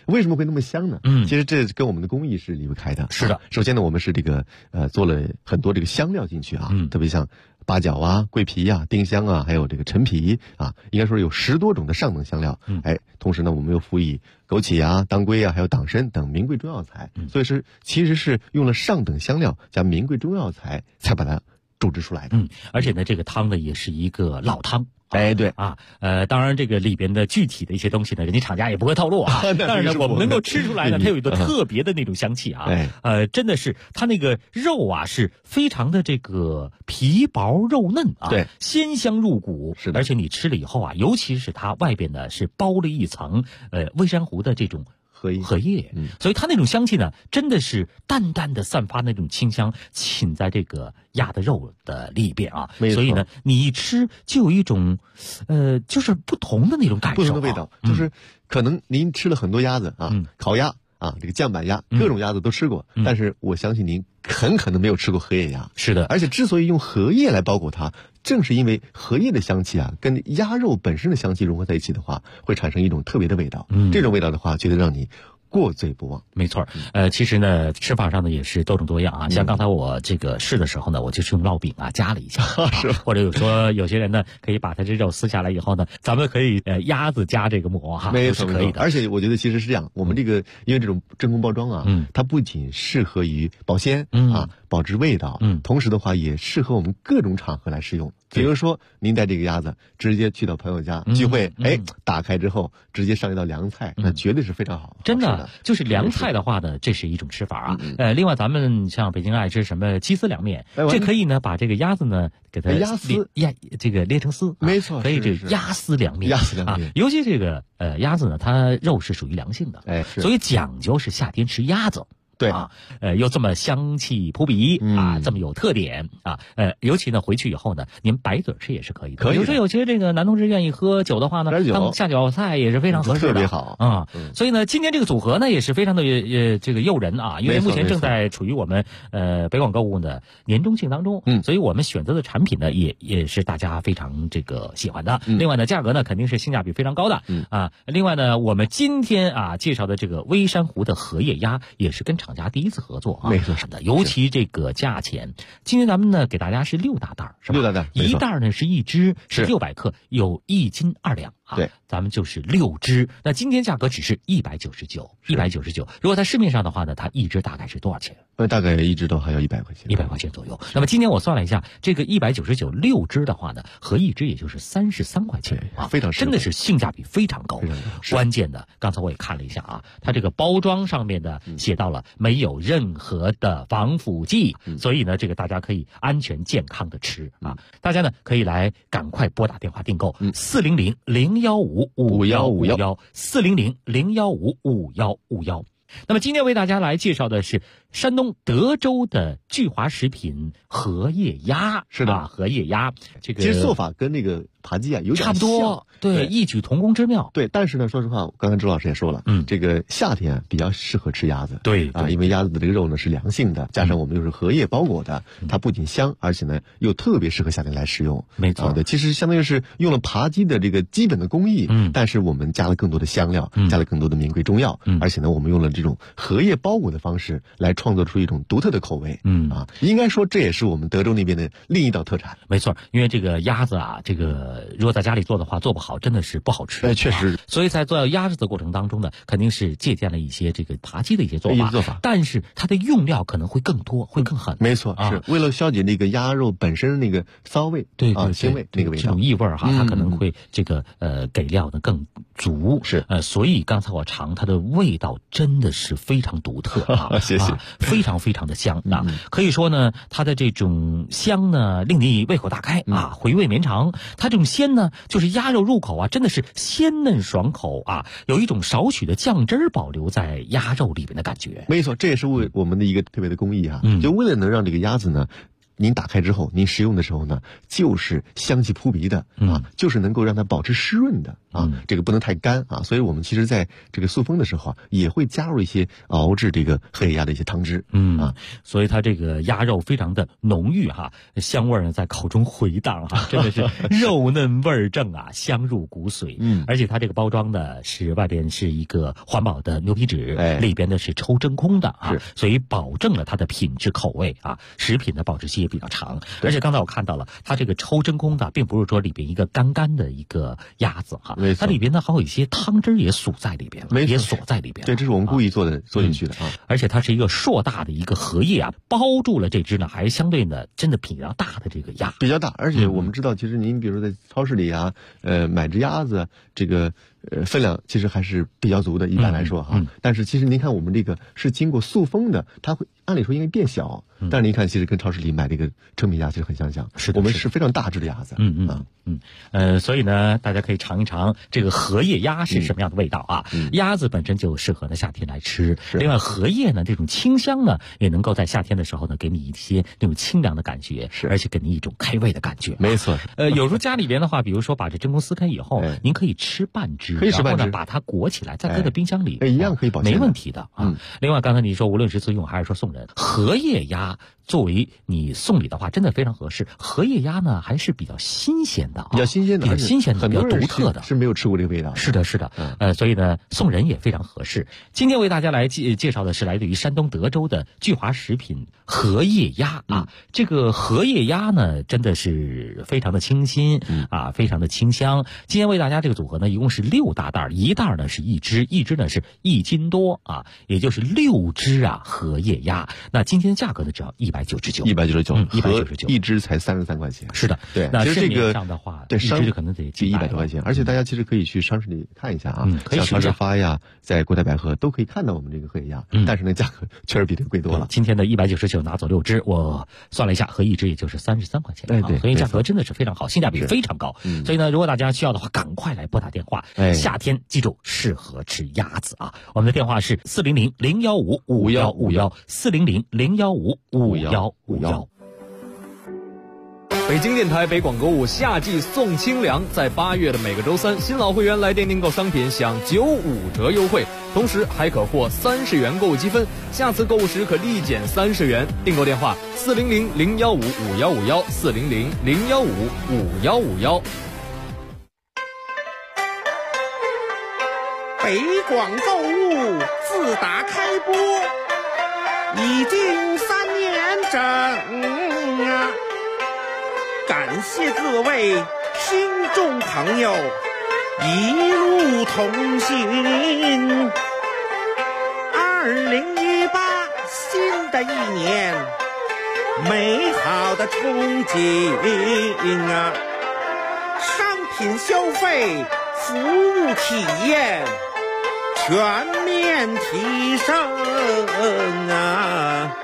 为什么会那么香呢？其实这跟我们的工艺是离不开的。 是的， 首先呢，我们是这个做了很多这个香料进去啊，特别像八角啊、桂皮啊、丁香啊，还有这个陈皮啊，应该说有10多种的上等香料。同时呢，我们又辅以枸杞啊、当归啊，还有党参等名贵中药材，所以其实是用了上等香料加名贵中药材才把它种植出来的。 而且呢，这个汤呢也是一个老汤。 对啊，当然这个里边的具体的一些东西呢，人家厂家也不会透露啊。但是呢，我们能够吃出来呢，它有一个特别的那种香气啊。真的是它那个肉啊是非常的这个皮薄肉嫩啊， 对， 鲜香入骨。 是的， 而且你吃了以后啊，尤其是它外边呢是包了一层微山湖的这种荷叶，所以它那种香气呢，真的是淡淡的散发那种清香，浸在这个鸭的肉的里边啊。所以呢，你一吃就有一种，就是不同的那种感受， 不同的味道。就是可能您吃了很多鸭子啊，烤鸭啊，这个酱板鸭，各种鸭子都吃过，但是我相信您很可能没有吃过荷叶鸭。 是的， 而且之所以用荷叶来包裹它，正是因为荷叶的香气啊，跟鸭肉本身的香气融合在一起的话，会产生一种特别的味道。这种味道的话，绝对让你过嘴不忘。 没错，其实呢，吃法上呢也是多种多样啊。像刚才我这个试的时候呢，我就是用烙饼啊夹了一下，或者说有些人呢可以把它这肉撕下来以后呢，咱们可以鸭子加这个馍哈， 没错， 是可以的。 而且我觉得其实是这样，我们这个因为这种真空包装啊，它不仅适合于保鲜啊，保持味道，同时的话也适合我们各种场合来使用。比如说您带这个鸭子直接去到朋友家聚会，打开之后直接上一道凉菜，那绝对是非常好。 真的，就是凉菜的话呢，这是一种吃法啊。另外咱们像北京爱吃什么鸡丝凉面，这可以呢把这个鸭子呢给它这个捏成丝， 没错， 可以这个鸭丝凉面。尤其这个鸭子呢，它肉是属于凉性的，所以讲究是夏天吃鸭子。 对啊，又这么香气扑鼻啊，这么有特点啊，尤其呢回去以后呢，您白嘴吃也是可以的。比如说有些这个男同志愿意喝酒的话呢，当下酒菜也是非常合适的， 特别好啊。所以呢，今天这个组合呢也是非常的这个诱人啊，因为目前正在处于我们北广购物的年中庆当中，所以我们选择的产品呢也是大家非常这个喜欢的。另外呢，价格呢肯定是性价比非常高的啊。另外呢，我们今天啊介绍的这个微山湖的荷叶鸭也是跟厂家第一次合作啊， 没错， 尤其这个价钱，今天咱们呢给大家是6大袋，是吧？6 大袋， 一袋呢是1只，是600克，有1斤2两啊。 对， 咱们就是6只。那今天价格只是199，199。如果在市面上的话呢，它1只大概是多少钱？ 大概1只都还要100块钱 ，100块钱左右。那么今天我算了一下，这个199，6只的话呢，合1只也就是33块钱啊， 非常真的是性价比非常高。关键的，刚才我也看了一下啊，它这个包装上面的写到了没有任何的防腐剂，所以呢，这个大家可以安全健康的吃啊。大家呢可以来赶快拨打电话订购400-015-5151，400-015-5151。那么今天为大家来介绍的是山东德州的聚华食品荷叶鸭， 是的， 荷叶鸭这个其实做法跟那个扒鸡啊有点差不多，对，异曲同工之妙。 对，但是呢，说实话，刚才周老师也说了，这个夏天比较适合吃鸭子， 对啊，因为鸭子的这个肉呢是凉性的，加上我们又是荷叶包裹的，它不仅香，而且呢又特别适合夏天来食用。 没错， 对，其实相当于是用了扒鸡的这个基本的工艺，但是我们加了更多的香料，加了更多的名贵中药，而且呢，我们用了这种荷叶包裹的方式来创作出一种独特的口味，应该说这也是我们德州那边的另一道特产。 没错，因为这个鸭子啊，这个如果在家里做的话，做不好真的是不好吃。 确实， 所以在做鸭子的过程当中呢，肯定是借鉴了一些这个扒鸡的一些做法，但是它的用料可能会更多，会更狠。 没错，是为了消解那个鸭肉本身那个骚味， 对腥味那个味道， 这种异味哈，它可能会这个给料的更足。 是所以刚才我尝它的味道真的是非常独特啊， 谢谢， 非常非常的香啊，可以说呢，它的这种香呢，令你胃口大开啊，回味绵长。它这种鲜呢，就是鸭肉入口啊，真的是鲜嫩爽口啊，有一种少许的酱汁儿保留在鸭肉里边的感觉。 没错，这也是我们的一个特别的工艺啊，就为了能让这个鸭子呢您打开之后，您食用的时候呢，就是香气扑鼻的啊，就是能够让它保持湿润的啊，这个不能太干啊。所以我们其实在这个塑封的时候啊，也会加入一些熬制这个荷叶鸭的一些汤汁， 所以它这个鸭肉非常的浓郁哈，香味呢在口中回荡哈，真的是肉嫩味儿正啊，香入骨髓。而且它这个包装呢是外边是一个环保的牛皮纸，里边呢是抽真空的啊，所以保证了它的品质口味啊，食品的保质期也比较长。而且刚才我看到了，它这个抽真空的，并不是说里边一个干干的一个鸭子哈，它里边呢还有一些汤汁也锁在里边了，也锁在里边。 对，这是我们故意做进去的啊。 而且它是一个硕大的一个荷叶啊，包住了这只呢，还相对呢真的比较大的这个鸭， 比较大。而且我们知道，其实您比如说在超市里啊，买只鸭子，这个分量其实还是比较足的，一般来说哈。但是其实您看我们这个是经过塑封的，它会按理说应该变小，但是您看其实跟超市里买这个成品鸭其实很相像。我们是非常大只的鸭子。 所以呢，大家可以尝一尝这个荷叶鸭是什么样的味道啊？鸭子本身就适合呢夏天来吃，另外荷叶呢这种清香呢，也能够在夏天的时候呢给你一些那种清凉的感觉，而且给你一种开胃的感觉。 没错。 有时候家里边的话，比如说把这真空撕开以后，您可以吃半只， 可以吃半只， 然后呢把它裹起来，再搁在冰箱里， 一样可以保鲜， 没问题的啊。另外刚才你说无论是自用还是说送人，荷叶鸭作为你送礼的话，真的非常合适。荷叶鸭呢还是比较新鲜的， 比较新鲜的， 比较独特的， 是没有吃过这个味道。 是的，所以呢送人也非常合适。今天为大家来介绍的是来自于山东德州的聚华食品荷叶鸭啊。这个荷叶鸭呢真的是非常的清新啊，非常的清香。今天为大家这个组合呢一共是6大袋，一袋呢是1只，一只呢是1斤多啊，也就是6只啊荷叶鸭。那今天的价格呢只要199，199， 一只才33块钱。 是的， 对。 那其实这个上的话， 对， 一只可能得 100多块钱。而且大家其实可以去超市里看一下啊， 可以像超市发呀，在国泰百合都可以看到我们这个荷叶鸭，但是呢价格确实比这个贵多了。 今天的199拿走6只，我算了一下，合一只也就是33块钱。 对， 所以价格真的是非常好，性价比非常高。所以呢，如果大家需要的话，赶快来拨打电话。夏天记住适合吃鸭子啊！我们的电话是400-015-5151，400-015-5151。 北京电台北广购物夏季送清凉，在8月的每个周三，新老会员来电订购商品享95折优惠，同时还可获30元购物积分，下次购物时可立减30元。订购电话400-015-5151，400-015-5151。 北广购物自打开播已经3年整啊，感谢各位听众朋友一路同行。2018新的一年，美好的憧憬啊，商品消费，服务体验全面提升啊！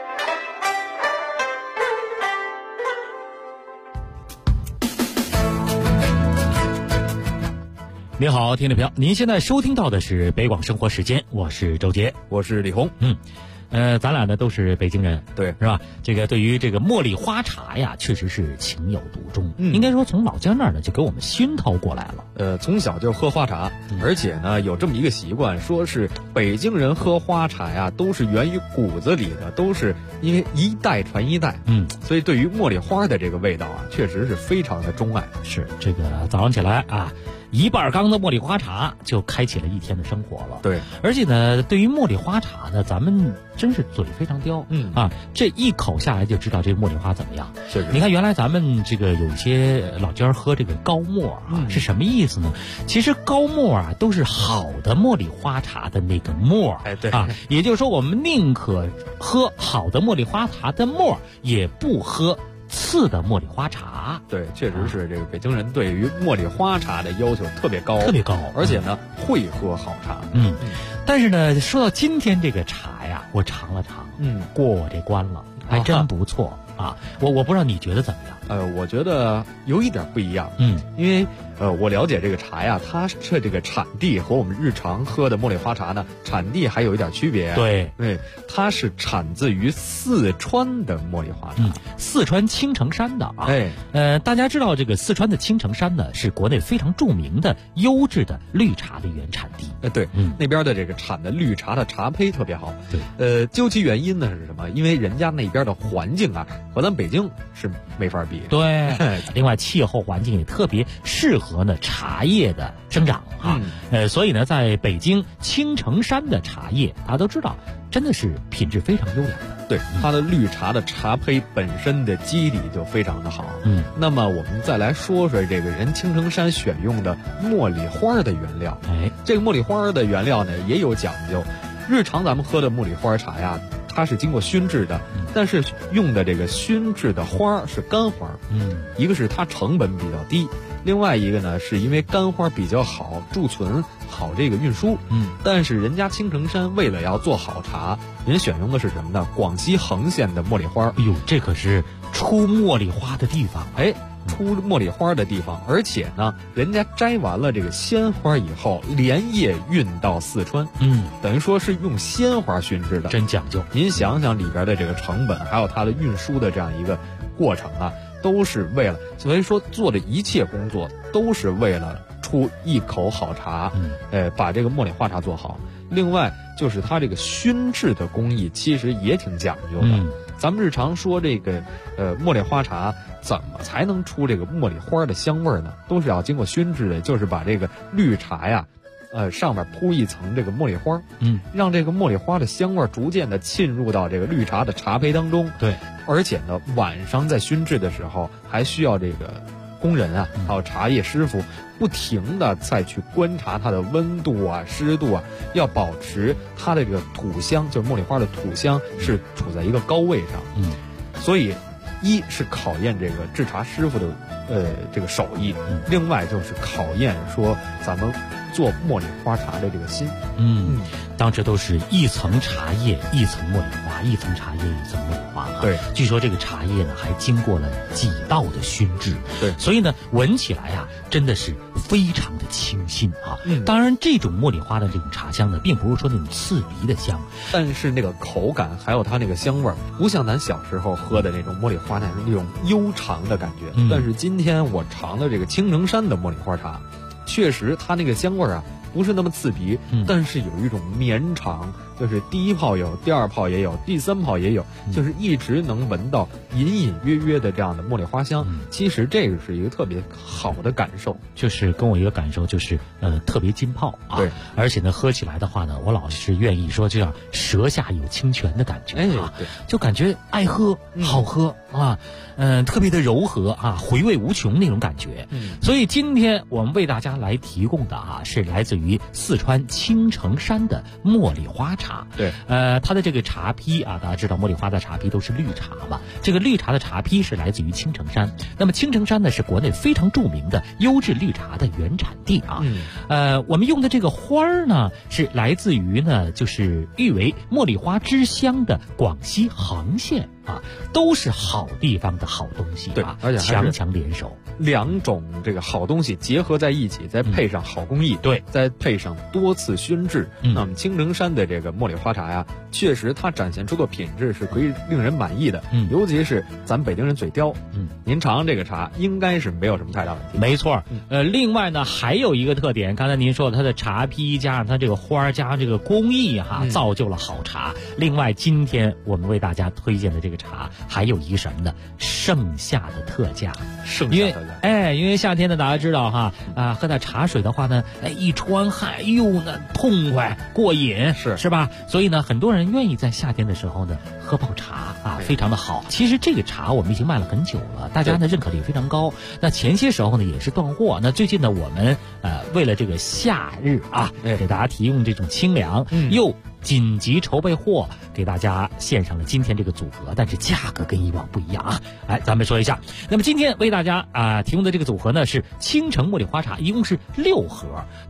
您好，听众朋友，您现在收听到的是北广生活时间，我是周杰， 我是李红。 咱俩呢都是北京人， 对， 是吧？这个对于这个茉莉花茶呀，确实是情有独钟。应该说从老家那儿呢就给我们熏陶过来了。从小就喝花茶，而且呢有这么一个习惯，说是北京人喝花茶呀，都是源于骨子里的，都是因为一代传一代。所以对于茉莉花的这个味道啊，确实是非常的钟爱。 是这个早上起来啊，1半缸的茉莉花茶就开启了一天的生活了。 对， 而且呢，对于茉莉花茶呢，咱们真是嘴非常刁。这一口下来就知道这茉莉花怎么样。你看，原来咱们这个有一些老家喝这个高沫啊，是什么意思呢？其实高沫啊都是好的茉莉花茶的那个沫。也就是说，我们宁可喝好的茉莉花茶的沫，也不喝次的茉莉花茶。 对，确实是这个北京人对于茉莉花茶的要求特别高，而且呢会喝好茶。 但是呢，说到今天这个茶呀，我尝了尝，过我这关了，还真不错啊。我不知道你觉得怎么样？ 我觉得有一点不一样。因为我了解这个茶呀，它的这个产地和我们日常喝的茉莉花茶呢，产地还有一点区别。 对， 它是产自于四川的茉莉花茶， 四川青城山的啊。大家知道这个四川的青城山呢，是国内非常著名的优质的绿茶的原产地。 对，那边的这个产的绿茶的茶胚特别好。 对， 究其原因呢是什么？因为人家那边的环境啊，和咱北京是没法比。 对，另外气候环境也特别适合呢茶叶的生长啊。所以呢，在北京青城山的茶叶，大家都知道，真的是品质非常优良的。 对，它的绿茶的茶胚本身的基底就非常的好。那么我们再来说说这个人青城山选用的茉莉花的原料。这个茉莉花的原料呢也有讲究。日常咱们喝的茉莉花茶呀，它是经过熏制的，但是用的这个熏制的花是干花。一个是它成本比较低，另外一个呢是因为干花比较好贮存，好这个运输。但是人家青城山为了要做好茶，人选用的是什么呢？广西横县的茉莉花。 哎呦，这可是出茉莉花的地方。 出茉莉花的地方，而且呢，人家摘完了这个鲜花以后，连夜运到四川，等于说是用鲜花熏制的， 真讲究。 您想想里边的这个成本，还有它的运输的这样一个过程啊，都是为了，所以说做的一切工作都是为了出一口好茶，把这个茉莉花茶做好。另外就是它这个熏制的工艺其实也挺讲究的。咱们日常说这个茉莉花茶怎么才能出这个茉莉花的香味呢？都是要经过熏制的，就是把这个绿茶呀，上面铺一层这个茉莉花，让这个茉莉花的香味逐渐的浸入到这个绿茶的茶胚当中。 对， 而且呢，晚上在熏制的时候还需要这个工人啊，还有茶叶师傅不停的再去观察它的温度啊、湿度啊，要保持它的这个土香，就是茉莉花的土香是处在一个高位上。所以一是考验这个制茶师傅的这个手艺，另外就是考验说咱们做茉莉花茶的这个心。 当时都是一层茶叶一层茉莉花，一层茶叶一层茉莉花。 对， 据说这个茶叶呢还经过了几道的熏制。 对， 所以呢闻起来啊真的是非常的清新啊。当然这种茉莉花的这种茶香呢，并不是说那种刺鼻的香， 但是那个口感还有它那个香味儿，不像咱小时候喝的那种茉莉花茶那种悠长的感觉。但是今天我尝的这个青城山的茉莉花茶，确实它那个香味儿啊不是那么刺鼻，但是有一种绵长，就是第一泡有，第二泡也有，第三泡也有，就是一直能闻到隐隐约约的这样的茉莉花香。其实这个是一个特别好的感受， 就是跟我一个感受就是特别浸泡啊。 对， 而且呢喝起来的话呢，我老是愿意说这样舌下有清泉的感觉啊。 对， 就感觉爱喝好喝啊，特别的柔和啊，回味无穷那种感觉。所以今天我们为大家来提供的啊，是来自于四川青城山的茉莉花茶。 对， 它的这个茶批啊，大家知道茉莉花的茶批都是绿茶嘛，这个绿茶的茶批是来自于青城山。那么青城山呢，是国内非常著名的优质绿茶的原产地啊。我们用的这个花儿呢，是来自于呢，就是誉为茉莉花之乡的广西横县啊，都是好地方的好东西啊。 对，而且强强联手， 两种这个好东西结合在一起，再配上好工艺， 对， 再配上多次熏制，那么青城山的这个茉莉花茶呀，确实它展现出的品质是可以令人满意的。尤其是咱北京人嘴刁，您尝尝这个茶，应该是没有什么太大问题。 没错，另外呢还有一个特点，刚才您说的它的茶批加上它这个花加上这个工艺哈，造就了好茶。另外今天我们为大家推荐的这个茶还有一个什么呢？盛夏的特价。因为夏天呢大家知道哈喝点茶水的话呢，一出完汗，哎呦那痛快过瘾，是吧？所以呢很多人愿意在夏天的时候呢喝泡茶啊，非常的好。其实这个茶我们已经卖了很久了，大家呢认可率非常高。那前些时候呢也是断货，那最近呢我们为了这个夏日啊，给大家提供这种清凉，又紧急筹备货，给大家献上了今天这个组合，但是价格跟以往不一样啊。咱们说一下，那么今天为大家提供的这个组合呢是青城茉莉花茶，一共是6盒。那么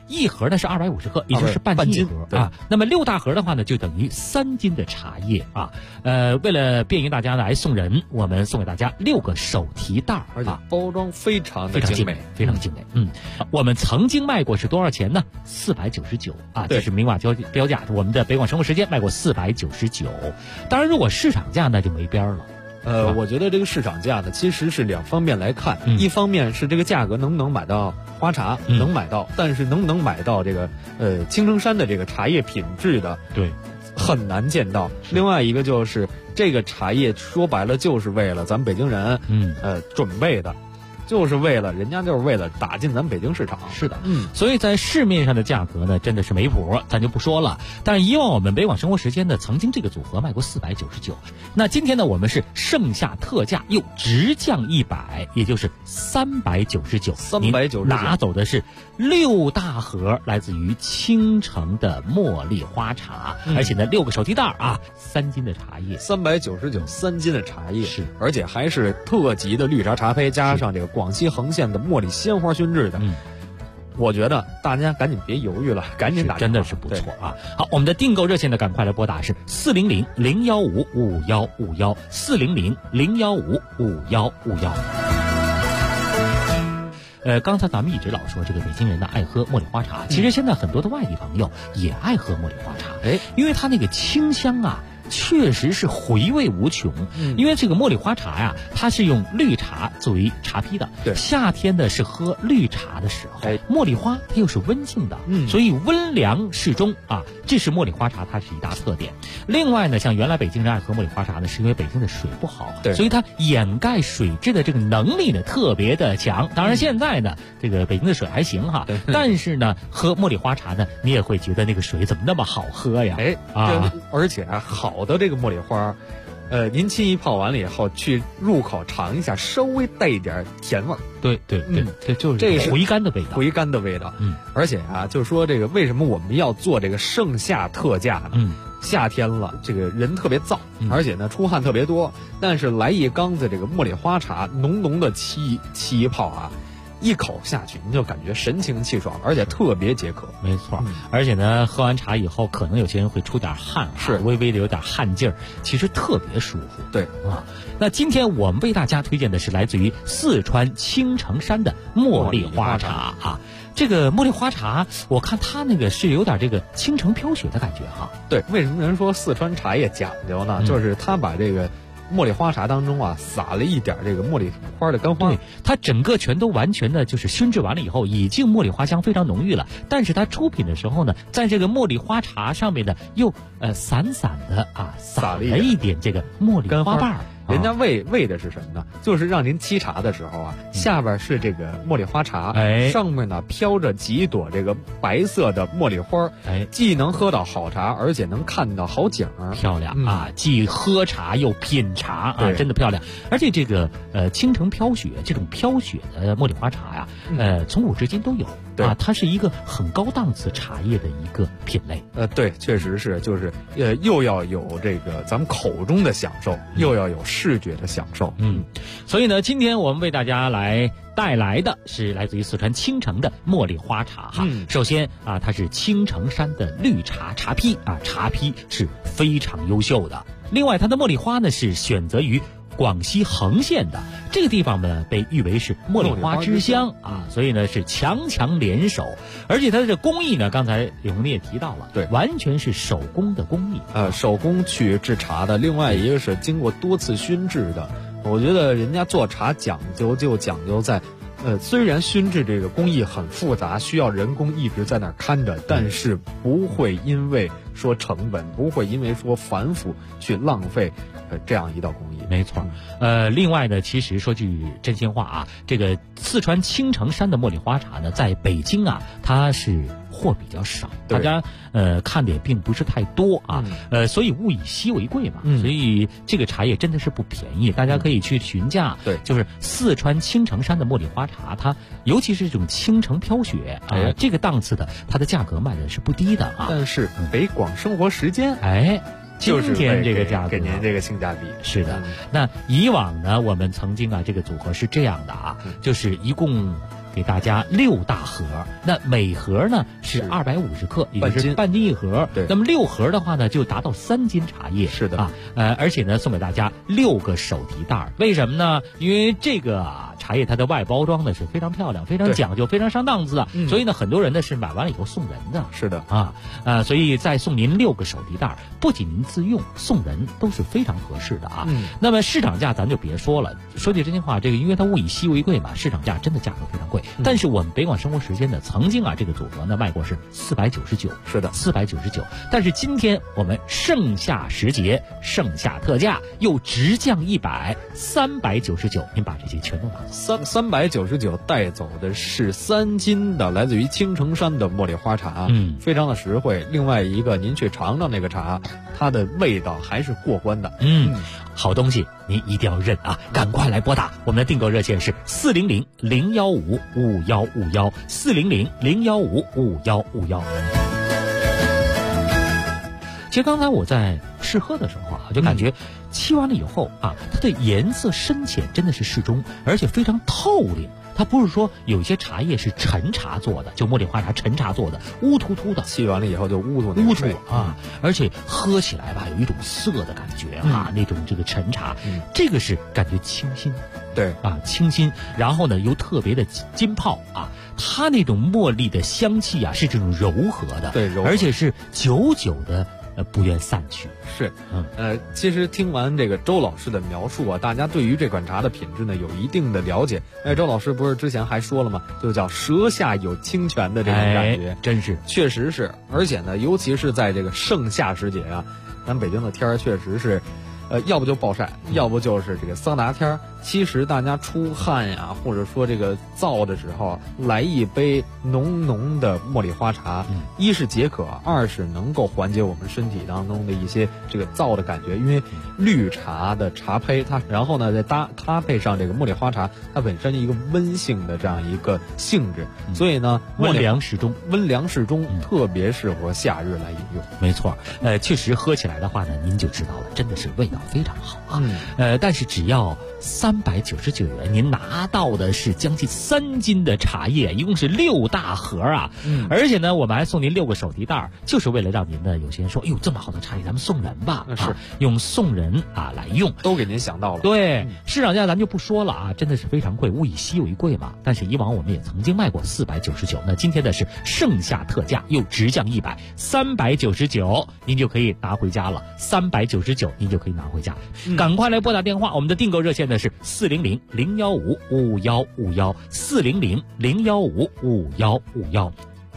一盒呢是250克，也就是半斤一盒啊。那么6大盒的话呢，就等于3斤的茶叶啊。为了便于大家来送人，我们送给大家6个手提袋而且包装非常的精美， 非常精美。我们曾经卖过是多少钱呢？499啊，这是明码标价。我们的北广生活时间卖过499，当然如果市场价那就没边了。 我觉得这个市场价呢，其实是2方面来看，一方面是这个价格能不能买到花茶，能买到，但是能不能买到这个青城山的这个茶叶品质的， 对， 很难见到。另外一个就是这个茶叶说白了就是为了咱们北京人准备的。就是为了人家就是为了打进咱北京市场。 是的，所以在市面上的价格呢，真的是没谱，咱就不说了。但是以往我们北广生活时间呢，曾经这个组合卖过499，那今天呢，我们是盛夏特价又直降100，也就是399。您拿走的是6大盒来自于青城的茉莉花茶，而且呢6个手提袋啊，3斤的茶叶 ，399，3斤的茶叶是， 而且还是特级的绿茶茶胚，加上这个广西横县的茉莉鲜花熏制的。我觉得大家赶紧别犹豫了，赶紧打， 真的是不错啊！好，我们的订购热线呢，赶快来拨打是400-015-5151，400-015-5151。刚才咱们一直老说这个北京人呢爱喝茉莉花茶，其实现在很多的外地朋友也爱喝茉莉花茶，因为它那个清香啊。确实是回味无穷，因为这个茉莉花茶呀，它是用绿茶作为茶坯的。 对， 夏天呢是喝绿茶的时候，茉莉花它又是温性的，所以温凉适中啊，这是茉莉花茶它是一大特点。另外呢，像原来北京人爱喝茉莉花茶呢，是因为北京的水不好，所以它掩盖水质的这个能力呢特别的强。当然现在呢，这个北京的水还行哈，但是呢，喝茉莉花茶呢，你也会觉得那个水怎么那么好喝呀？ 而且好的这个茉莉花，您沏一泡完了以后，去入口尝一下，稍微带一点甜味儿。 对，这就是这是回甘的味道。 而且啊，就是说这个为什么我们要做这个盛夏特价呢？夏天了，这个人特别燥，而且呢出汗特别多，但是来一缸子这个茉莉花茶，浓浓的沏一泡啊。一口下去，你就感觉神清气爽，而且特别解渴。 没错，而且呢，喝完茶以后，可能有些人会出点汗，是微微的有点汗劲儿，其实特别舒服。 对啊，那今天我们为大家推荐的是来自于四川青城山的茉莉花茶啊。这个茉莉花茶，我看它那个是有点这个青城飘雪的感觉哈。 对，为什么人说四川茶叶讲究呢？就是它把这个茉莉花茶当中啊，撒了一点这个茉莉花的干花， 它整个全都完全的就是熏制完了以后，已经茉莉花香非常浓郁了。但是它出品的时候呢，在这个茉莉花茶上面呢，又散散的啊撒了一点这个茉莉花瓣儿。 人家为的是什么呢？就是让您沏茶的时候啊，下边是这个茉莉花茶，上面呢飘着几朵这个白色的茉莉花，既能喝到好茶，而且能看到好景儿， 漂亮啊！既喝茶又品茶啊，真的漂亮。而且这个青城飘雪这种飘雪的茉莉花茶呀，从古至今都有啊，它是一个很高档次茶叶的一个品类。 对，确实是，就是又要有这个咱们口中的享受，又要有视觉的享受。 所以呢，今天我们为大家来带来的是来自于四川青城的茉莉花茶哈。首先啊，它是青城山的绿茶茶坯啊，茶坯是非常优秀的。另外，它的茉莉花呢是选择于广西横县的这个地方呢，被誉为是茉莉花之乡啊，所以呢是强联手，而且它的这工艺呢，刚才李红你也提到了， 对， 完全是手工的工艺， 手工去制茶的。另外一个是经过多次熏制的，我觉得人家做茶讲究就讲究在。虽然熏制这个工艺很复杂，需要人工一直在那儿看着，但是不会因为说成本，不会因为说繁复去浪费这样一道工艺。 没错。另外呢，其实说句真心话啊，这个四川青城山的茉莉花茶呢，在北京啊，它是货比较少，大家看的也并不是太多啊，所以物以稀为贵嘛，所以这个茶叶真的是不便宜，大家可以去询价。 对， 就是四川青城山的茉莉花茶，它尤其是这种青城飘雪啊，这个档次的，它的价格卖的是不低的啊。 但是北广生活时间， 今天这个价格给您这个性价比。 是的，那以往呢，我们曾经啊，这个组合是这样的啊，就是一共给大家6大盒，那每盒呢是250克，也就是半斤一盒。 对， 那么6盒的话呢，就达到3斤茶叶。 是的啊，而且呢，送给大家6个手提袋。为什么呢？因为这个茶叶它的外包装呢是非常漂亮、非常讲究、非常上档次的，所以呢，很多人呢是买完了以后送人的。 是的啊，所以再送您6个手提袋，不仅您自用，送人都是非常合适的啊。那么市场价咱就别说了，说句真心话，这个因为它物以稀为贵嘛，市场价真的价格非常贵。但是我们北广生活时间呢，曾经啊这个组合呢卖过是499， 是的 ，499。但是今天我们盛夏时节，盛夏特价又直降100，399，您把这些全都拿走。 399带走的是3斤的来自于青城山的茉莉花茶，非常的实惠。另外一个，您去尝尝那个茶，它的味道还是过关的。 好东西您一定要认啊！赶快来拨打我们的订购热线是400-015-5151，400-015-5151。其实刚才我在试喝的时候啊，就感觉沏完了以后啊，它的颜色深浅真的是适中，而且非常透亮。它不是说有一些茶叶是陈茶做的，就茉莉花茶陈茶做的，乌突突的， 沏完了以后就乌突啊，而且喝起来吧有一种涩的感觉啊，那种这个陈茶，这个是感觉清新， 对啊，清新，然后呢又特别的金泡啊，它那种茉莉的香气啊是这种柔和的， 对，柔和， 而且是久久的不愿散去。 是，其实听完这个周老师的描述啊，大家对于这款茶的品质呢有一定的了解。周老师不是之前还说了吗？就叫舌下有清泉的这种感觉， 真是， 确实是。而且呢，尤其是在这个盛夏时节啊，咱北京的天儿确实是，要不就暴晒，要不就是这个桑拿天儿。其实大家出汗呀，或者说这个燥的时候，来一杯浓浓的茉莉花茶，一是解渴，二是能够缓解我们身体当中的一些这个燥的感觉。因为绿茶的茶胚它，然后呢再搭配上这个茉莉花茶，它本身一个温性的这样一个性质，所以呢温凉适中， 特别适合夏日来饮用。 没错，确实喝起来的话呢，您就知道了，真的是味道非常好啊。但是只要399元，您拿到的是将近3斤的茶叶，一共是6大盒啊。而且呢，我们还送您6个手提袋，就是为了让您呢，有些人说，哎呦，这么好的茶叶，咱们送人吧， 是用送人啊来用， 都给您想到了。 对，市场价咱就不说了啊，真的是非常贵，物以稀为贵嘛。但是以往我们也曾经卖过499，那今天的是盛夏特价，又直降100，399，您就可以拿回家了，399您就可以拿回家。赶快来拨打电话，我们的订购热线呢是400-015-5151，400-015-5151。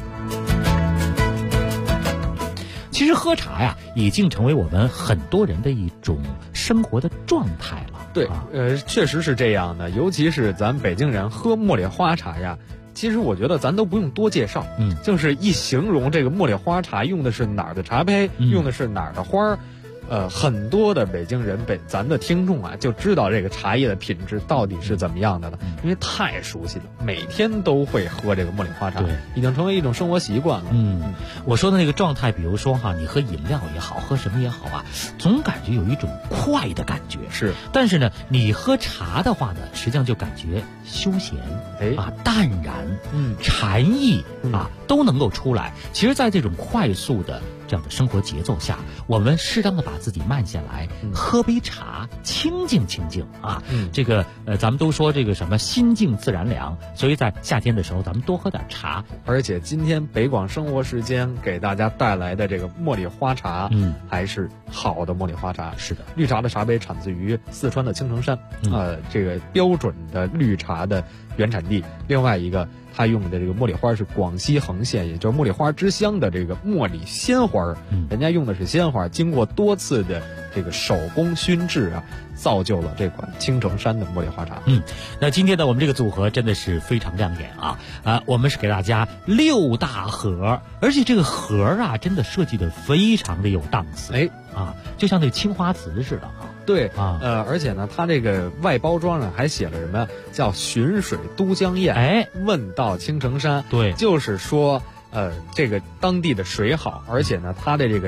其实喝茶呀，已经成为我们很多人的一种生活的状态了。 对，确实是这样的。尤其是咱北京人喝茉莉花茶呀，其实我觉得咱都不用多介绍，就是一形容这个茉莉花茶用的是哪儿的茶胚，用的是哪儿的花儿。很多的北京人咱的听众啊，就知道这个茶叶的品质到底是怎么样的了，因为太熟悉了，每天都会喝这个茉莉花茶，已经成为一种生活习惯了。 我说的那个状态，比如说哈，你喝饮料也好，喝什么也好啊，总感觉有一种快的感觉。 是， 但是呢，你喝茶的话呢，实际上就感觉休闲，淡然，禅意啊，都能够出来。其实，在这种快速的这样的生活节奏下，我们适当的把自己慢下来，喝杯茶，清静清静啊。这个咱们都说这个什么心静自然凉，所以在夏天的时候，咱们多喝点茶。 而且今天北广生活时间给大家带来的这个茉莉花茶，还是好的茉莉花茶。 是的， 绿茶的茶杯产自于四川的青城山，这个标准的绿茶的原产地。另外一个，它用的这个茉莉花是广西横县，也就是茉莉花之乡的这个茉莉鲜花，人家用的是鲜花，经过多次的这个手工熏制啊，造就了这款青城山的茉莉花茶。 那今天呢，我们这个组合真的是非常亮眼啊！我们是给大家6大盒，而且这个盒啊，真的设计的非常的有档次，就像那个青花瓷似的啊。 对啊，而且呢，它这个外包装上还写了什么呀？叫寻水都江堰，问道青城山。 对， 就是说，这个当地的水好，而且呢，它的这个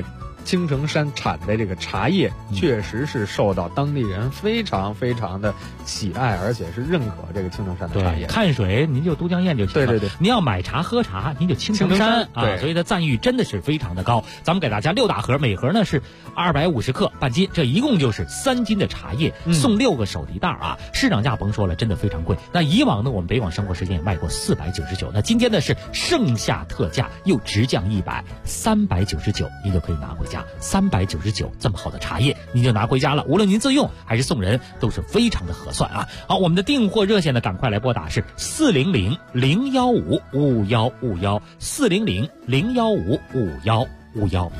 青城山产的这个茶叶确实是受到当地人非常非常的喜爱，而且是认可这个青城山的茶叶。 看水您就都江堰就行了。 对对对， 您要买茶喝茶，您就青城山啊，所以它赞誉真的是非常的高。咱们给大家6大盒，每盒呢是250克半斤，这一共就是3斤的茶叶，送6个手提袋啊。市场价甭说了，真的非常贵。那以往呢，我们北广生活时间也卖过499，那今天呢是盛夏特价，又直降100，399，您就可以拿回家。399这么好的茶叶，您就拿回家了。无论您自用还是送人，都是非常的合算啊。好，我们的订货热线呢，赶快来拨打是400-015-5151，400-015-5151。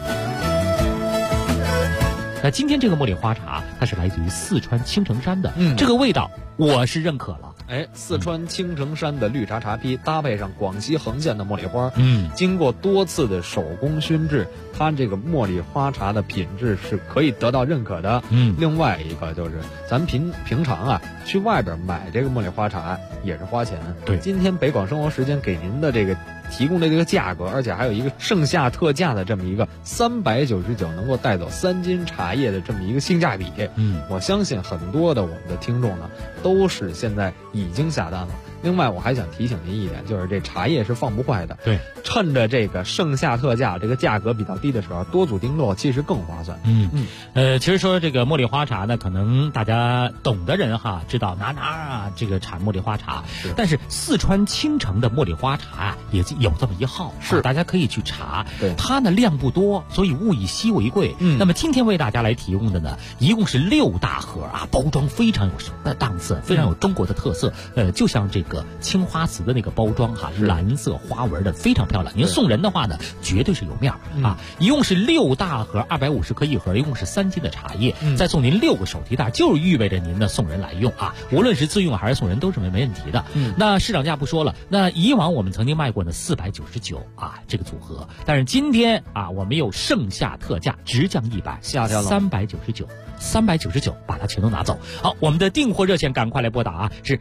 那今天这个茉莉花茶，它是来自于四川青城山的，这个味道我是认可了。 四川青城山的绿茶茶坯搭配上广西横县的茉莉花，经过多次的手工熏制，它这个茉莉花茶的品质是可以得到认可的。另外一个就是咱平常啊去外边买这个茉莉花茶也是花钱。 对， 今天北广生活时间给您的这个提供的这个价格，而且还有一个盛夏特价的这么一个399能够带走3斤茶叶的这么一个性价比。我相信很多的我们的听众呢都是现在已经下单了。另外我还想提醒您一点，就是这茶叶是放不坏的。 对， 趁着这个盛夏特价，这个价格比较低的时候，多组订购其实更划算。 其实说这个茉莉花茶呢，可能大家懂的人哈知道哪啊这个产茉莉花茶，但是四川青城的茉莉花茶啊也有这么一号，是大家可以去查。 对， 它呢量不多，所以物以稀为贵。那么今天为大家来提供的呢，一共是6大盒啊，包装非常有档次，非常有中国的特色。就像这个青花瓷的那个包装哈，蓝色花纹的非常漂亮。您送人的话呢，绝对是有面啊。一共是6大盒，250克一盒，一共是3斤的茶叶，再送您6个手提袋，就意味着您呢送人来用啊，无论是自用还是送人都是没问题的。那市场价不说了，那以往我们曾经卖过呢499啊这个组合，但是今天啊我们有盛夏特价，直降100， 下调了 399，把它全都拿走。好，我们的订货热线赶快来拨打啊，是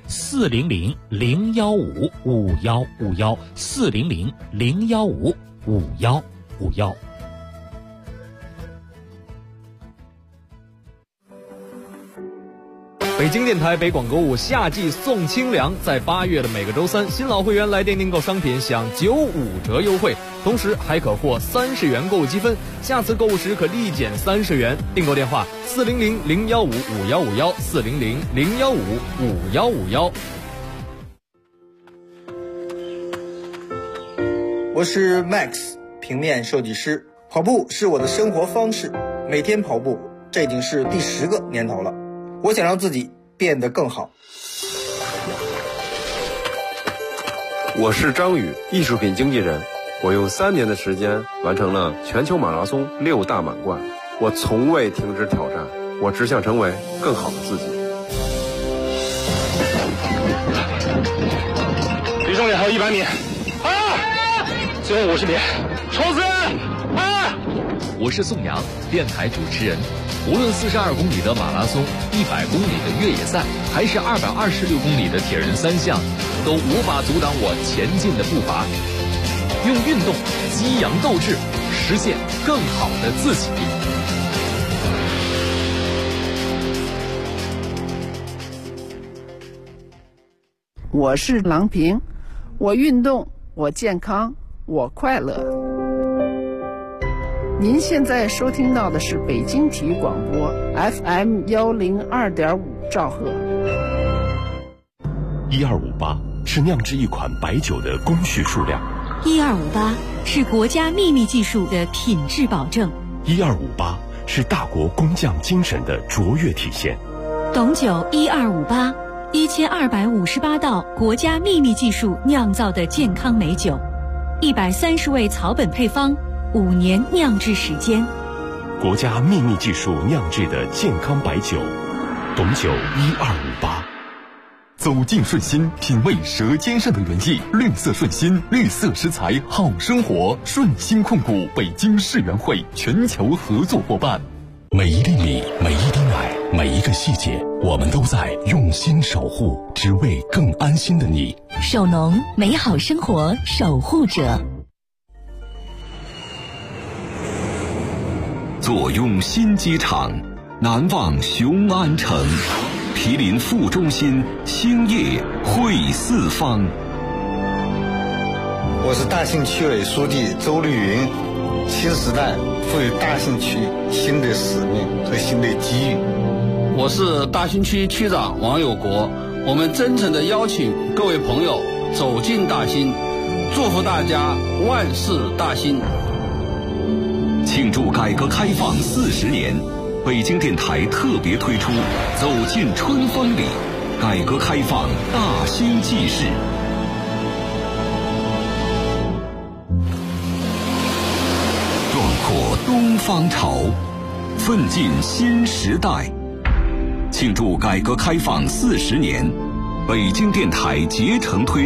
400-015-5151，400-015-5151。 北京电台北广购物夏季送清凉，在8月的每个周三，新老会员来电订购商品享95折优惠，同时还可获30元购物积分，下次购物时可立减30元。订购电话400-015-5151，400-015-5151。 我是 Max， 平面设计师。跑步是我的生活方式，每天跑步，这已经是第10个年头了。我想让自己变得更好。 我是张宇，艺术品经纪人。我用3年的时间完成了全球马拉松6大满贯。我从未停止挑战，我只想成为更好的自己。 离终点还有100米，最后50米，冲刺！ 我是宋阳，电台主持人。无论42公里的马拉松、100公里的越野赛，还是226公里的铁人3项，都无法阻挡我前进的步伐。用运动激扬斗志，实现更好的自己。 我是郎平，我运动，我健康，我快乐。您现在收听到的是北京体育广播 FM 102.5兆赫。 1258是酿制一款白酒的工序数量 ，1258是国家秘密技术的品质保证 ，1258是大国工匠精神的卓越体现。 董酒1258，1258道国家秘密技术酿造的健康美酒，130味草本配方，5年酿制时间， 国家秘密技术酿制的健康白酒，董酒1258。 走进顺心，品味舌尖上的原意，绿色顺心，绿色食材好生活。顺心控股北京世园会全球合作伙伴。 每一粒米，每一滴奶，每一个细节，我们都在用心守护，只为更安心的你。 守农，美好生活守护者。 坐拥新机场，难忘雄安城。毗邻副中心，兴业汇四方。 我是大兴区委书记周绿云。新时代赋予大兴区新的使命和新的机遇。 我是大兴区区长王有国。我们真诚地邀请各位朋友走进大兴，祝福大家万事大兴。 庆祝改革开放40年，北京电台特别推出《走进春风里》，改革开放大兴纪事。壮阔东方潮，奋进新时代。庆祝改革开放40年，北京电台竭诚推